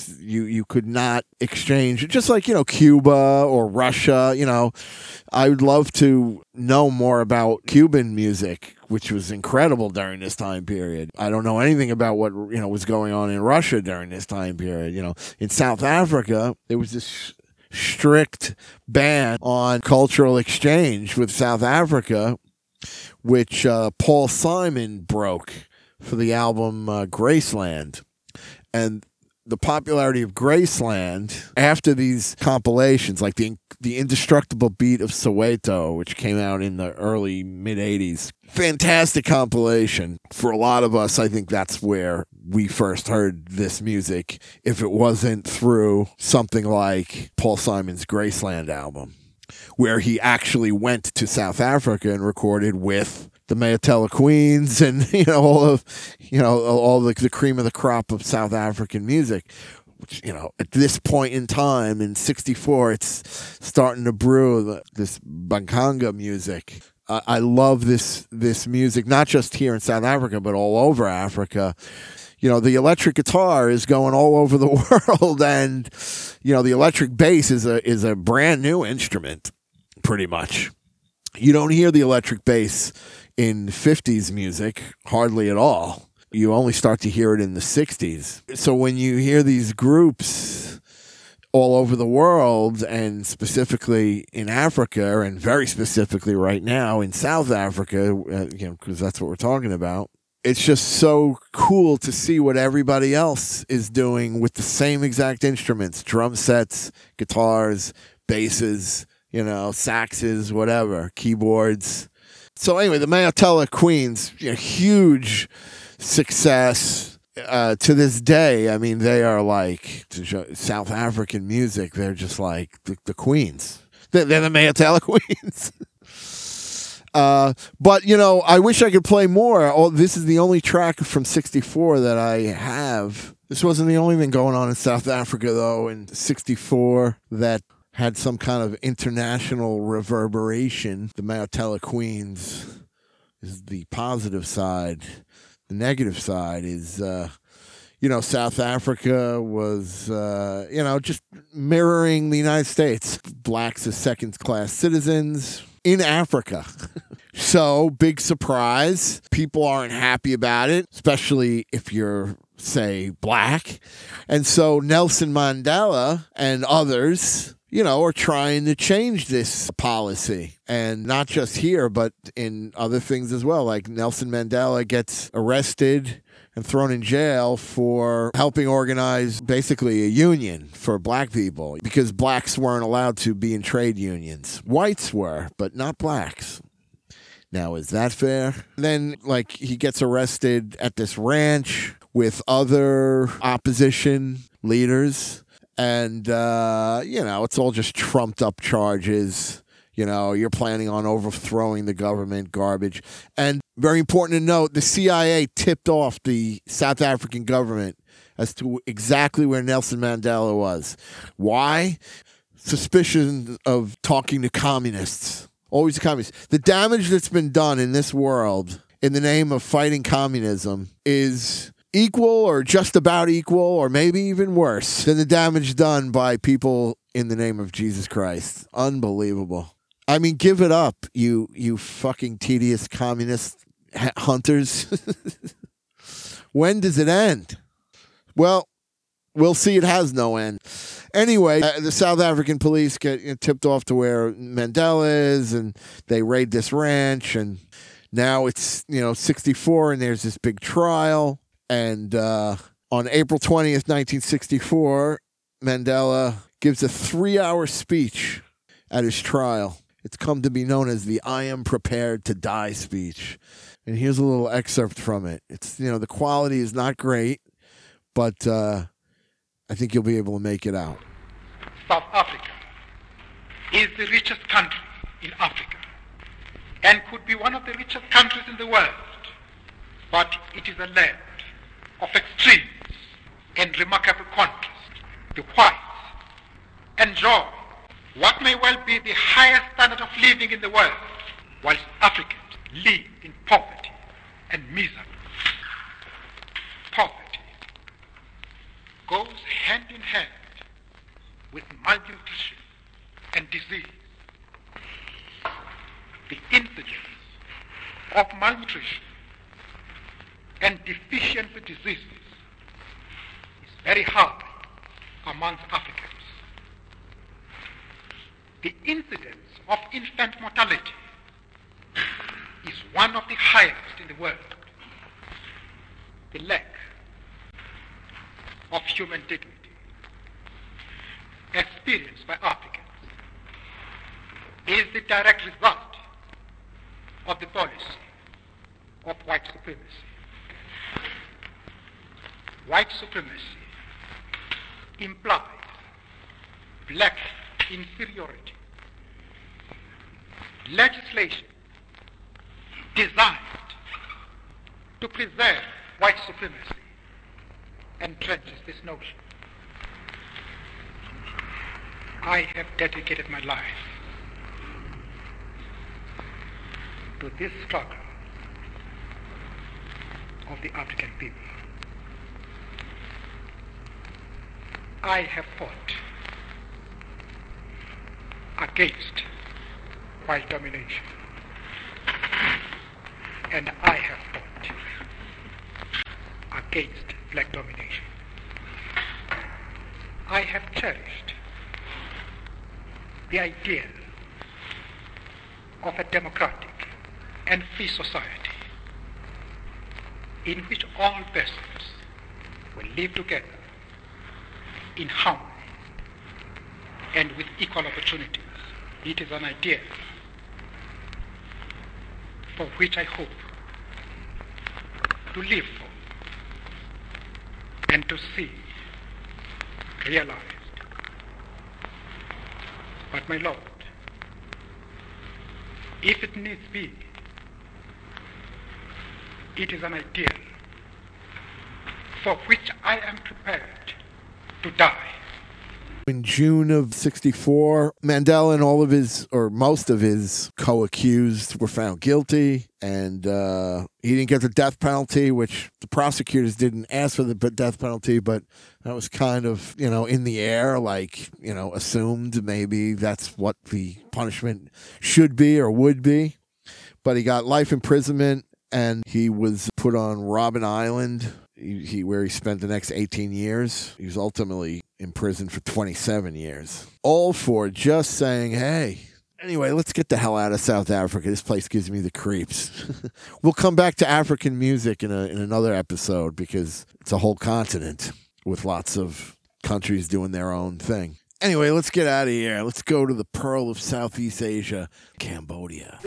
you could not exchange, just like, you know, Cuba or Russia. You know, I would love to know more about Cuban music, which was incredible during this time period. I don't know anything about what, you know, was going on in Russia during this time period. You know, in South Africa, there was this strict ban on cultural exchange with South Africa, which Paul Simon broke for the album Graceland. And the popularity of Graceland after these compilations, like the Indestructible Beat of Soweto, which came out in the early mid 80s, fantastic compilation. For a lot of us, I think that's where we first heard this music, if it wasn't through something like Paul Simon's Graceland album, where he actually went to South Africa and recorded with the Mayatella Queens and, you know, all the cream of the crop of South African music. Which, you know, at this point in time in 64, it's starting to brew this Bankanga music. I love this music, not just here in South Africa, but all over Africa. You know, the electric guitar is going all over the world, and, you know, the electric bass is a brand new instrument, pretty much. You don't hear the electric bass in 50s music hardly at all. You only start to hear it in the 60s. So when you hear these groups all over the world, and specifically in Africa, and very specifically right now in South Africa, you know, because that's what we're talking about, it's just so cool to see what everybody else is doing with the same exact instruments, drum sets, guitars, basses, you know, saxes, whatever, keyboards. So anyway, the Mayatella Queens, you know, huge success. to this day, I mean, they are like South African music. They're just like the queens. They're the Mayatala queens. But, you know, I wish I could play more. Oh, this is the only track from 64 that I have. This wasn't the only thing going on in South Africa, though, in 64 that had some kind of international reverberation. The Mayatala Queens is the positive side. The negative side is, you know, South Africa was, you know, just mirroring the United States. Blacks as second-class citizens in Africa. So, big surprise. People aren't happy about it, especially if you're, say, black. And so Nelson Mandela and others, you know, are trying to change this policy. And not just here, but in other things as well. Like Nelson Mandela gets arrested and thrown in jail for helping organize basically a union for black people because blacks weren't allowed to be in trade unions. Whites were, but not blacks. Now, is that fair? Then, like, he gets arrested at this ranch with other opposition leaders. And, you know, it's all just trumped up charges. You know, you're planning on overthrowing the government, garbage. And very important to note, the CIA tipped off the South African government as to exactly where Nelson Mandela was. Why? Suspicion of talking to communists. Always the communists. The damage that's been done in this world in the name of fighting communism is equal or just about equal or maybe even worse than the damage done by people in the name of Jesus Christ. Unbelievable. I mean, give it up, you fucking tedious communist hunters. When does it end? Well, we'll see. It has no end. Anyway, the South African police get tipped off to where Mandela is, and they raid this ranch, and now it's, 64, and there's this big trial. And on April 20th, 1964, Mandela gives a 3-hour speech at his trial. It's come to be known as the I am prepared to die speech. And here's a little excerpt from it. It's, the quality is not great, but I think you'll be able to make it out. South Africa is the richest country in Africa and could be one of the richest countries in the world. But it is a land of extremes and remarkable contrast. The whites enjoy what may well be the highest standard of living in the world, whilst Africans live in poverty and misery. Poverty goes hand in hand with malnutrition and disease. The incidence of malnutrition and deficiency diseases is very high amongst Africans. The incidence of infant mortality is one of the highest in the world. The lack of human dignity experienced by Africans is the direct result of the policy of white supremacy. White supremacy implies black inferiority. Legislation designed to preserve white supremacy entrenches this notion. I have dedicated my life to this struggle of the African people. I have fought against white domination, and I have fought against black domination. I have cherished the idea of a democratic and free society in which all persons will live together in harmony and with equal opportunities. It is an idea for which I hope to live for and to see, realized. But my Lord, if it needs be, it is an ideal for which I am prepared to die. In June of 64, Mandela and all of his, or most of his co-accused were found guilty, and he didn't get the death penalty, which the prosecutors didn't ask for the death penalty, but that was kind of, in the air, like, assumed maybe that's what the punishment should be or would be. But he got life imprisonment, and he was put on Robben Island, where he spent the next 18 years. He was ultimately imprisoned for 27 years. All for just saying, hey, anyway, let's get the hell out of South Africa. This place gives me the creeps. We'll come back to African music in another episode, because it's a whole continent with lots of countries doing their own thing. Anyway, let's get out of here. Let's go to the pearl of Southeast Asia, Cambodia.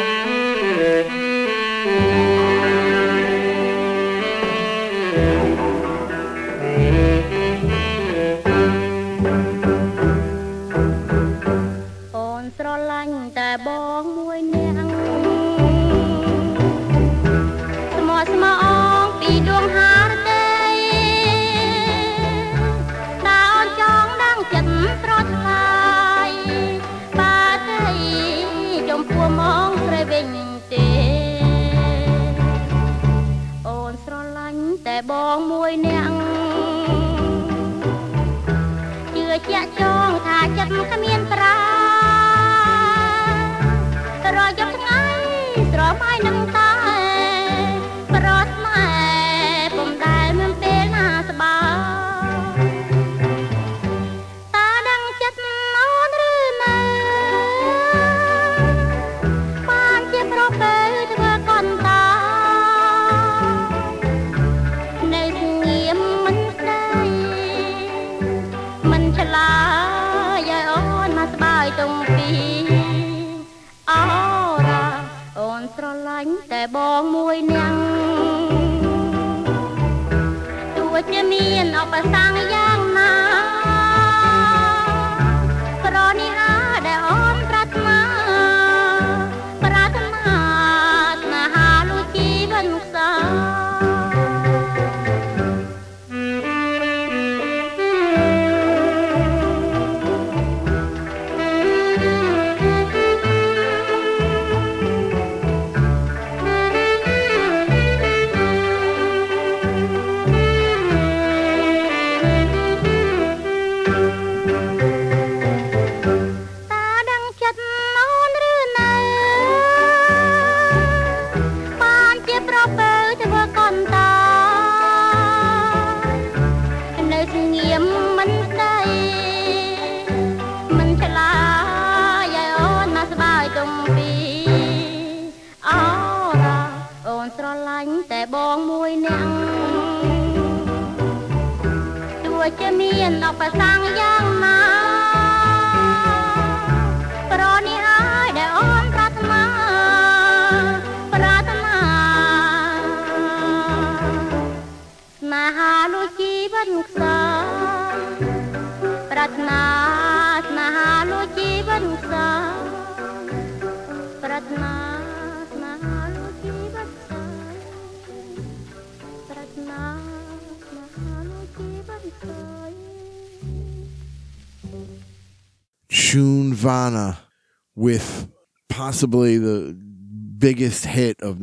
Chun Vana with possibly the biggest hit of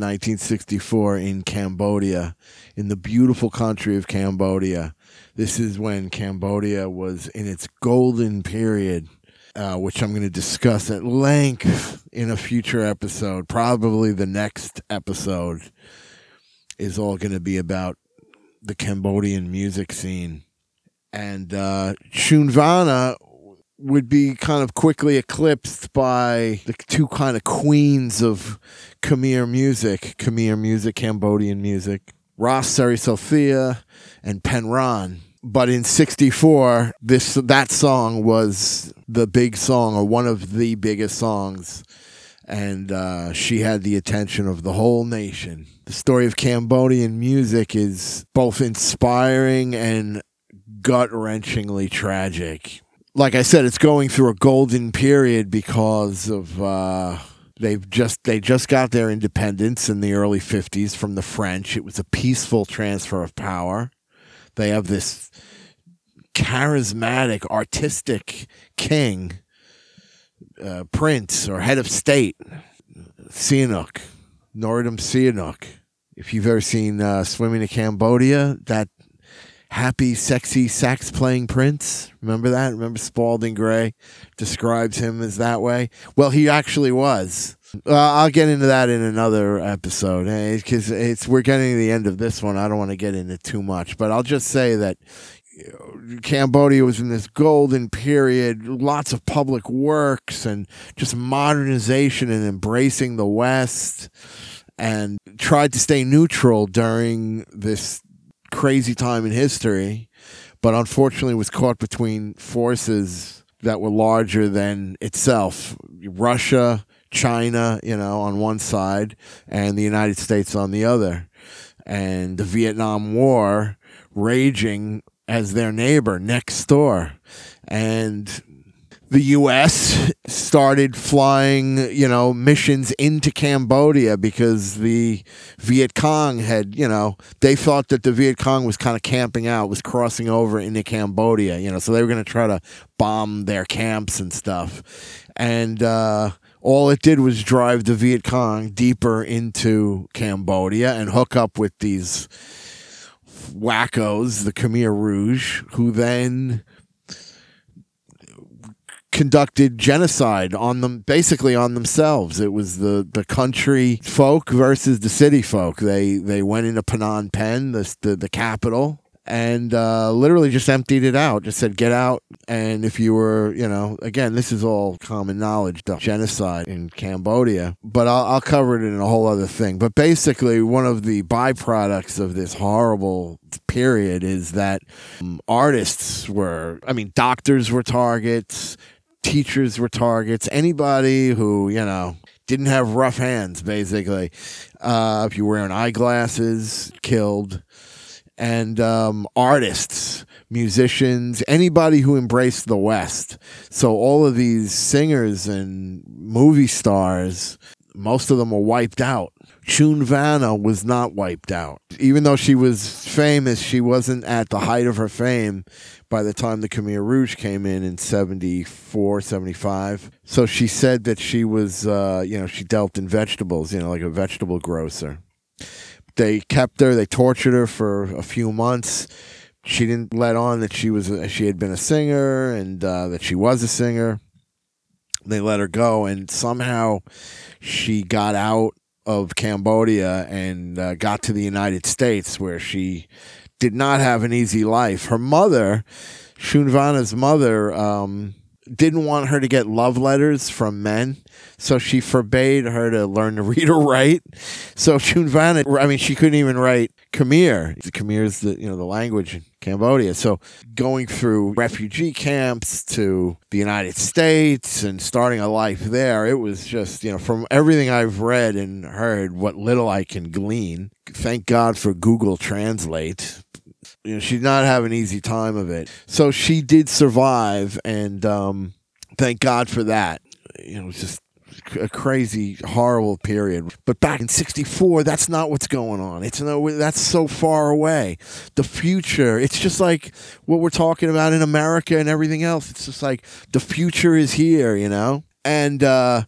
1964 in Cambodia, in the beautiful country of Cambodia. This is when Cambodia was in its golden period, which I'm going to discuss at length in a future episode. Probably the next episode is all going to be about the Cambodian music scene. And Chun Vana would be kind of quickly eclipsed by the two kind of queens of Khmer music, Cambodian music, Ras Sarisothea and Penran. But in 64, that song was the big song, or one of the biggest songs, and she had the attention of the whole nation. The story of Cambodian music is both inspiring and gut-wrenchingly tragic. Like I said, it's going through a golden period because of they just got their independence in the early 50s from the French. It was a peaceful transfer of power. They have this charismatic, artistic king, prince or head of state, Sihanouk, Norodom Sihanouk. If you've ever seen Swimming to Cambodia, that happy, sexy, sax-playing prince, remember that? Remember Spalding Gray describes him as that way? Well, he actually was. I'll get into that in another episode, because we're getting to the end of this one. I don't want to get into too much, but I'll just say that Cambodia was in this golden period, lots of public works and just modernization and embracing the West, and tried to stay neutral during this crazy time in history, but unfortunately was caught between forces that were larger than itself. Russia, China, on one side, and the United States on the other. And the Vietnam War raging as their neighbor next door. And the U.S. started flying, missions into Cambodia because the Viet Cong had, they thought that the Viet Cong was kind of camping out, was crossing over into Cambodia, so they were going to try to bomb their camps and stuff. And all it did was drive the Viet Cong deeper into Cambodia and hook up with these wackos, the Khmer Rouge, who then conducted genocide on them, basically on themselves. It was the country folk versus the city folk. They went into Phnom Penh, the capital, and literally just emptied it out. Just said, get out. And if you were, again, this is all common knowledge, the genocide in Cambodia. But I'll cover it in a whole other thing. But basically, one of the byproducts of this horrible period is that artists doctors were targets, teachers were targets, anybody who, didn't have rough hands, basically. If you were wearing eyeglasses, killed. And artists, musicians, anybody who embraced the West. So all of these singers and movie stars, most of them were wiped out. Chun Vanna was not wiped out. Even though she was famous, she wasn't at the height of her fame by the time the Khmer Rouge came in 74, 75. So she said that she was, she dealt in vegetables, like a vegetable grocer. They kept her, they tortured her for a few months. She didn't let on that she had been a singer and that she was a singer. They let her go, and somehow she got out of Cambodia and got to the United States, where she did not have an easy life. Her mother, Chun Vanna's mother, didn't want her to get love letters from men, so she forbade her to learn to read or write. So Chun Vanna, she couldn't even write Khmer. Khmer is the language in Cambodia. So going through refugee camps to the United States and starting a life there, it was just, from everything I've read and heard, what little I can glean. Thank God for Google Translate. She did not have an easy time of it. So she did survive, and thank God for that. It was just a crazy, horrible period. But back in 64, that's not what's going on. That's so far away. The future, it's just like what we're talking about in America and everything else. It's just like the future is here, And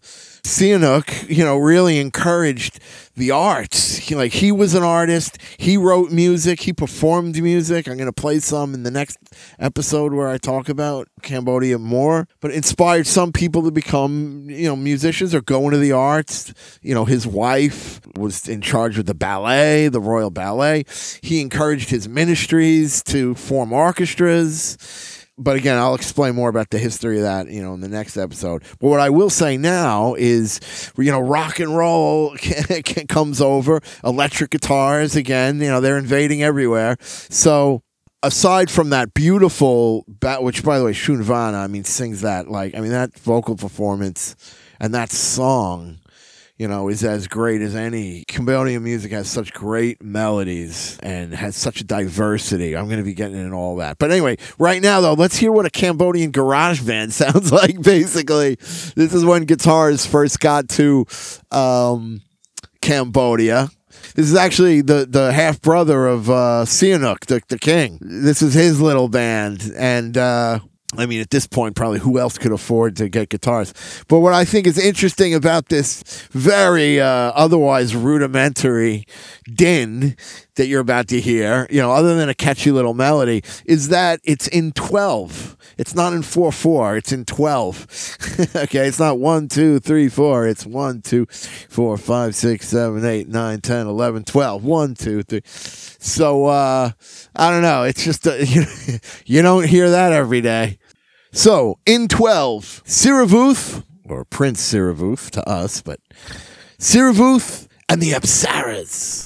Sihanouk, really encouraged the arts. He was an artist. He wrote music. He performed music. I'm going to play some in the next episode where I talk about Cambodia more. But inspired some people to become, musicians or go into the arts. His wife was in charge of the ballet, the Royal Ballet. He encouraged his ministries to form orchestras. But again, I'll explain more about the history of that, in the next episode. But what I will say now is, rock and roll comes over. Electric guitars, again, they're invading everywhere. So aside from that beautiful, which by the way, Chun Vanna, sings that, that vocal performance and that song is as great as any. Cambodian music has such great melodies and has such a diversity. I'm going to be getting into all that. But anyway, right now, though, let's hear what a Cambodian garage band sounds like, basically. This is when guitars first got to Cambodia. This is actually the half-brother of Sihanouk, the king. This is his little band, and at this point, probably who else could afford to get guitars? But what I think is interesting about this very otherwise rudimentary din that you're about to hear, other than a catchy little melody, is that it's in 12. It's not in 4/4. It's in 12. Okay, it's not 1, 2, 3, 4. It's 1, 2, 4, 5, 6, 7, 8, 9, 10, 11, 12. 1, 2, 3. So I don't know. It's just you don't hear that every day. So in 12, Siravuth, or Prince Siravuth to us, but Siravuth and the Apsaras.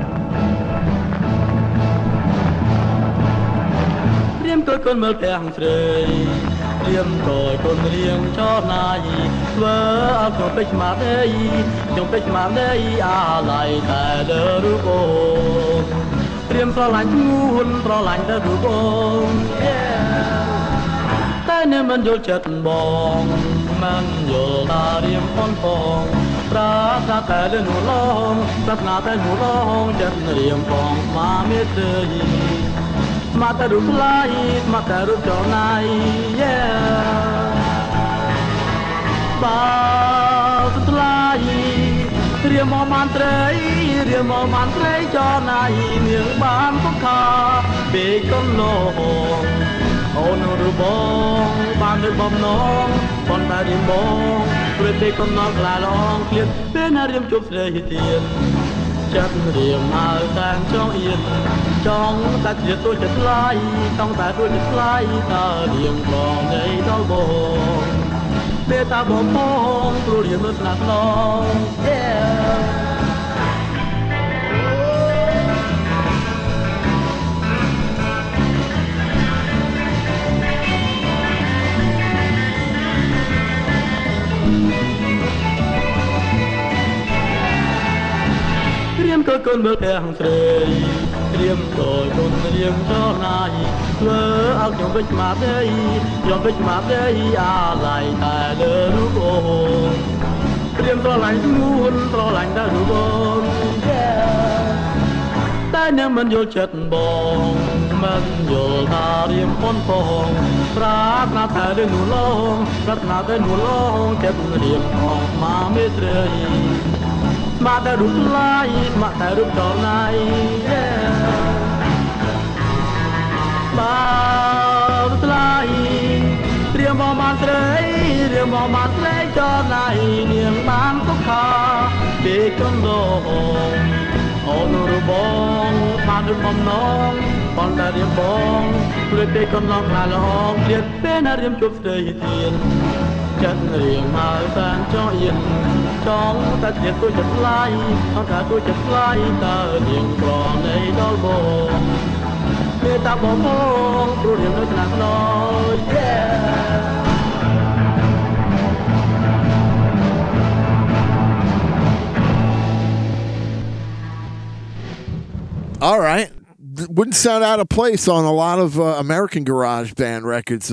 All right. Wouldn't sound out of place on a lot of American garage band records,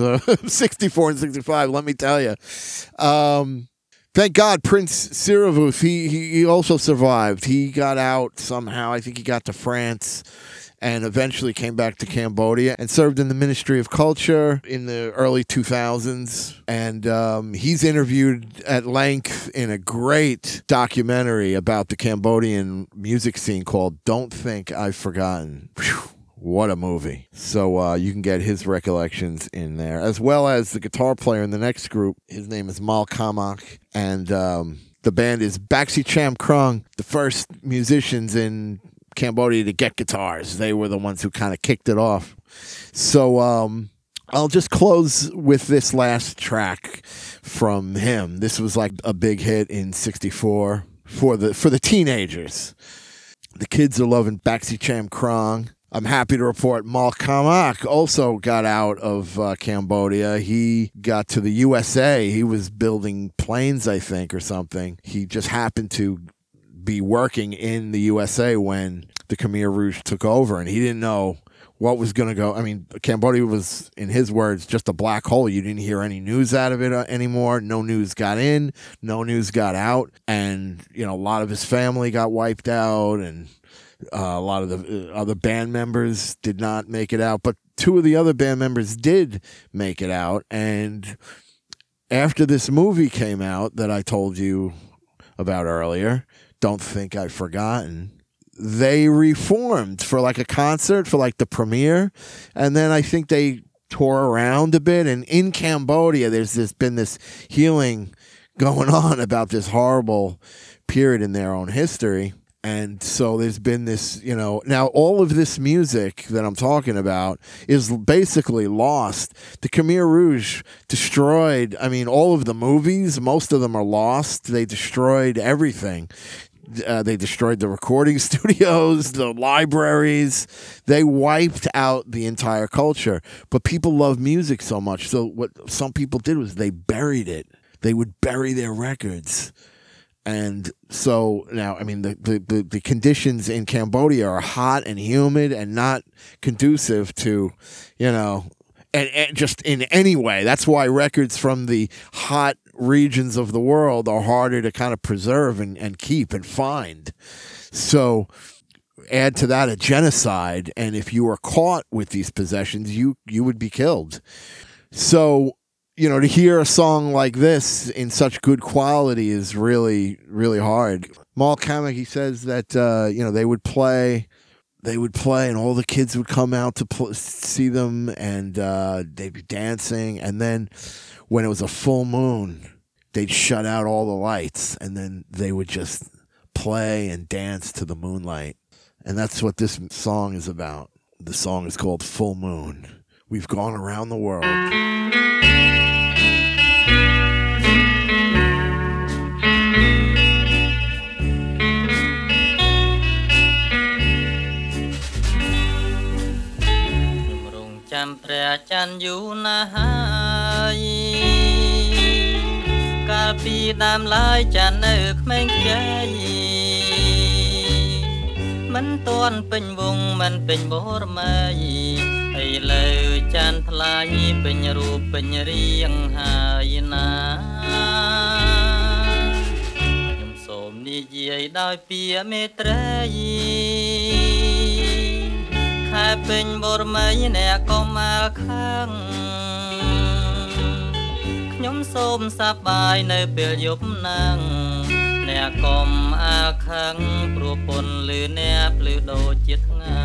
64 and 65, let me tell you. Thank God Prince Siravuth, he also survived. He got out somehow. I think he got to France and eventually came back to Cambodia and served in the Ministry of Culture in the early 2000s. And he's interviewed at length in a great documentary about the Cambodian music scene called Don't Think I've Forgotten. Whew, what a movie. So you can get his recollections in there, as well as the guitar player in the next group. His name is Mal Kamak. And the band is Baxi Cham Krung, the first musicians in Cambodia to get guitars. They were the ones who kind of kicked it off. So I'll just close with this last track from him. This was like a big hit in 64 for the teenagers. The kids are loving Baxi Cham Krung. I'm happy to report Malkamak also got out of Cambodia. He got to the USA. He was building planes, I think, or something. He just happened to be working in the USA when the Khmer Rouge took over, and he didn't know what was going to go. I mean, Cambodia was, in his words, just a black hole. You didn't hear any news out of it anymore. No news got in, no news got out. And, you know, a lot of his family got wiped out, and a lot of the other band members did not make it out. But two of the other band members did make it out. And after this movie came out that I told you about earlier, Don't Think I've Forgotten, they reformed for like a concert, for like the premiere, and then I think they tore around a bit. And in Cambodia, there's been this healing going on about this horrible period in their own history. And so there's been this, you know, now all of this music that I'm talking about is basically lost. The Khmer Rouge destroyed, I mean, all of the movies, most of them are lost. They destroyed everything. They destroyed the recording studios, the libraries. They wiped out the entire culture. But people love music so much. So what some people did was they buried it. They would bury their records. And so now, I mean, the conditions in Cambodia are hot and humid and not conducive to, you know, and just in any way. That's why records from the hot regions of the world are harder to kind of preserve and keep and find. So add to that a genocide, and if you were caught with these possessions, you would be killed. So, you know, to hear a song like this in such good quality is really, really hard. Malkamak, he says that, you know, they would play and all the kids would come out to see them, and they'd be dancing. And then when it was a full moon, they'd shut out all the lights, and then they would just play and dance to the moonlight. And that's what this song is about. The song is called Full Moon. We've gone around the world. Chămព្រះច័ន្ទយូរណាស់ហើយកាលពីដើមឡើយច័ន្ទនៅក្មេងខ្ចីមិនទាន់ពេញវងមិនពេញបរមីឥឡូវច័ន្ទថ្លៃពេញរូបពេញរាងហើយណាខ្ញុំសូមនិយាយដោយពាក្យមេត្រីខែពេញបរមីអ្នកកុំមកខាងខ្ញុំសូមសប្បាយនៅពេលយប់ណាំងអ្នកកុំអាខាងព្រោះពន់លឺអ្នកភ្លឺដូចជាថ្ងៃ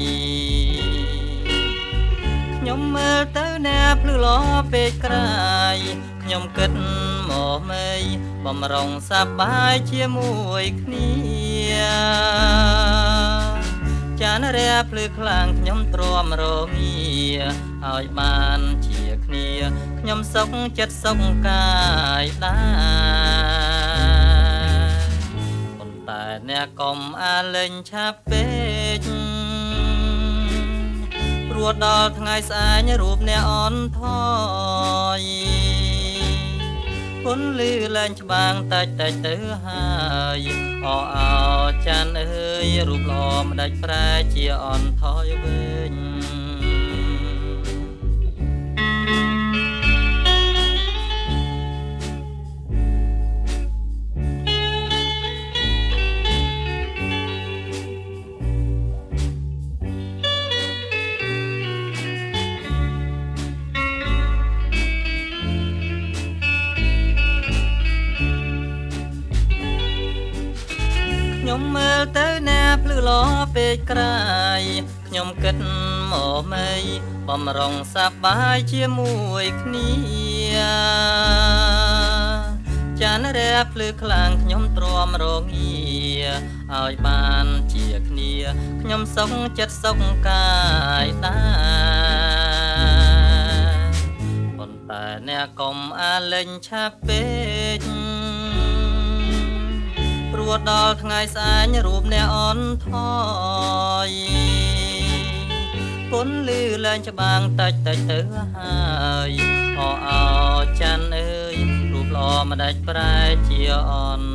ខ្ញុំមើលទៅអ្នកភ្លឺល្អពេកក្រៃខ្ញុំគិតមកមេបំរុងសប្បាយជាមួយគ្នាចានរះភ្លឺខ្លាំងខ្ញុំទ្រាំរងាឲ្យបានជាគ្នាខ្ញុំសុខចិត្តសុខកាយដែរប៉ុន្តែអ្នកកុំអាលេងឆាប់ពេកព្រោះដល់ថ្ងៃស្អែករូបអ្នកអន់ថយពន្លឺលែងច្បាំងតិចតិចទៅហើយអចានអើយរូបល្អមិនដាច់ប្រែជាអន់ថយវិញខ្ញុំមើលទៅអ្នកភ្លឺល្អពេកក្រៃខ្ញុំគិតមកមេបំរុងសប្បាយជាមួយគ្នាចានរះភ្លឺខ្លាំងខ្ញុំទ្រាំរងាឲ្យបានជាគ្នាខ្ញុំសុខចិត្តសុខកាយដែរប៉ុន្តែអ្នកកុំអាលេងឆាប់ពេកព្រោះដល់ថ្ងៃស្អែករូបអ្នកអន់ថយគុណលឺឡើងច្បាំងតិចតិចទៅហើយអោចាន់អើយរូបល្អមិនដាច់ប្រែជាអន់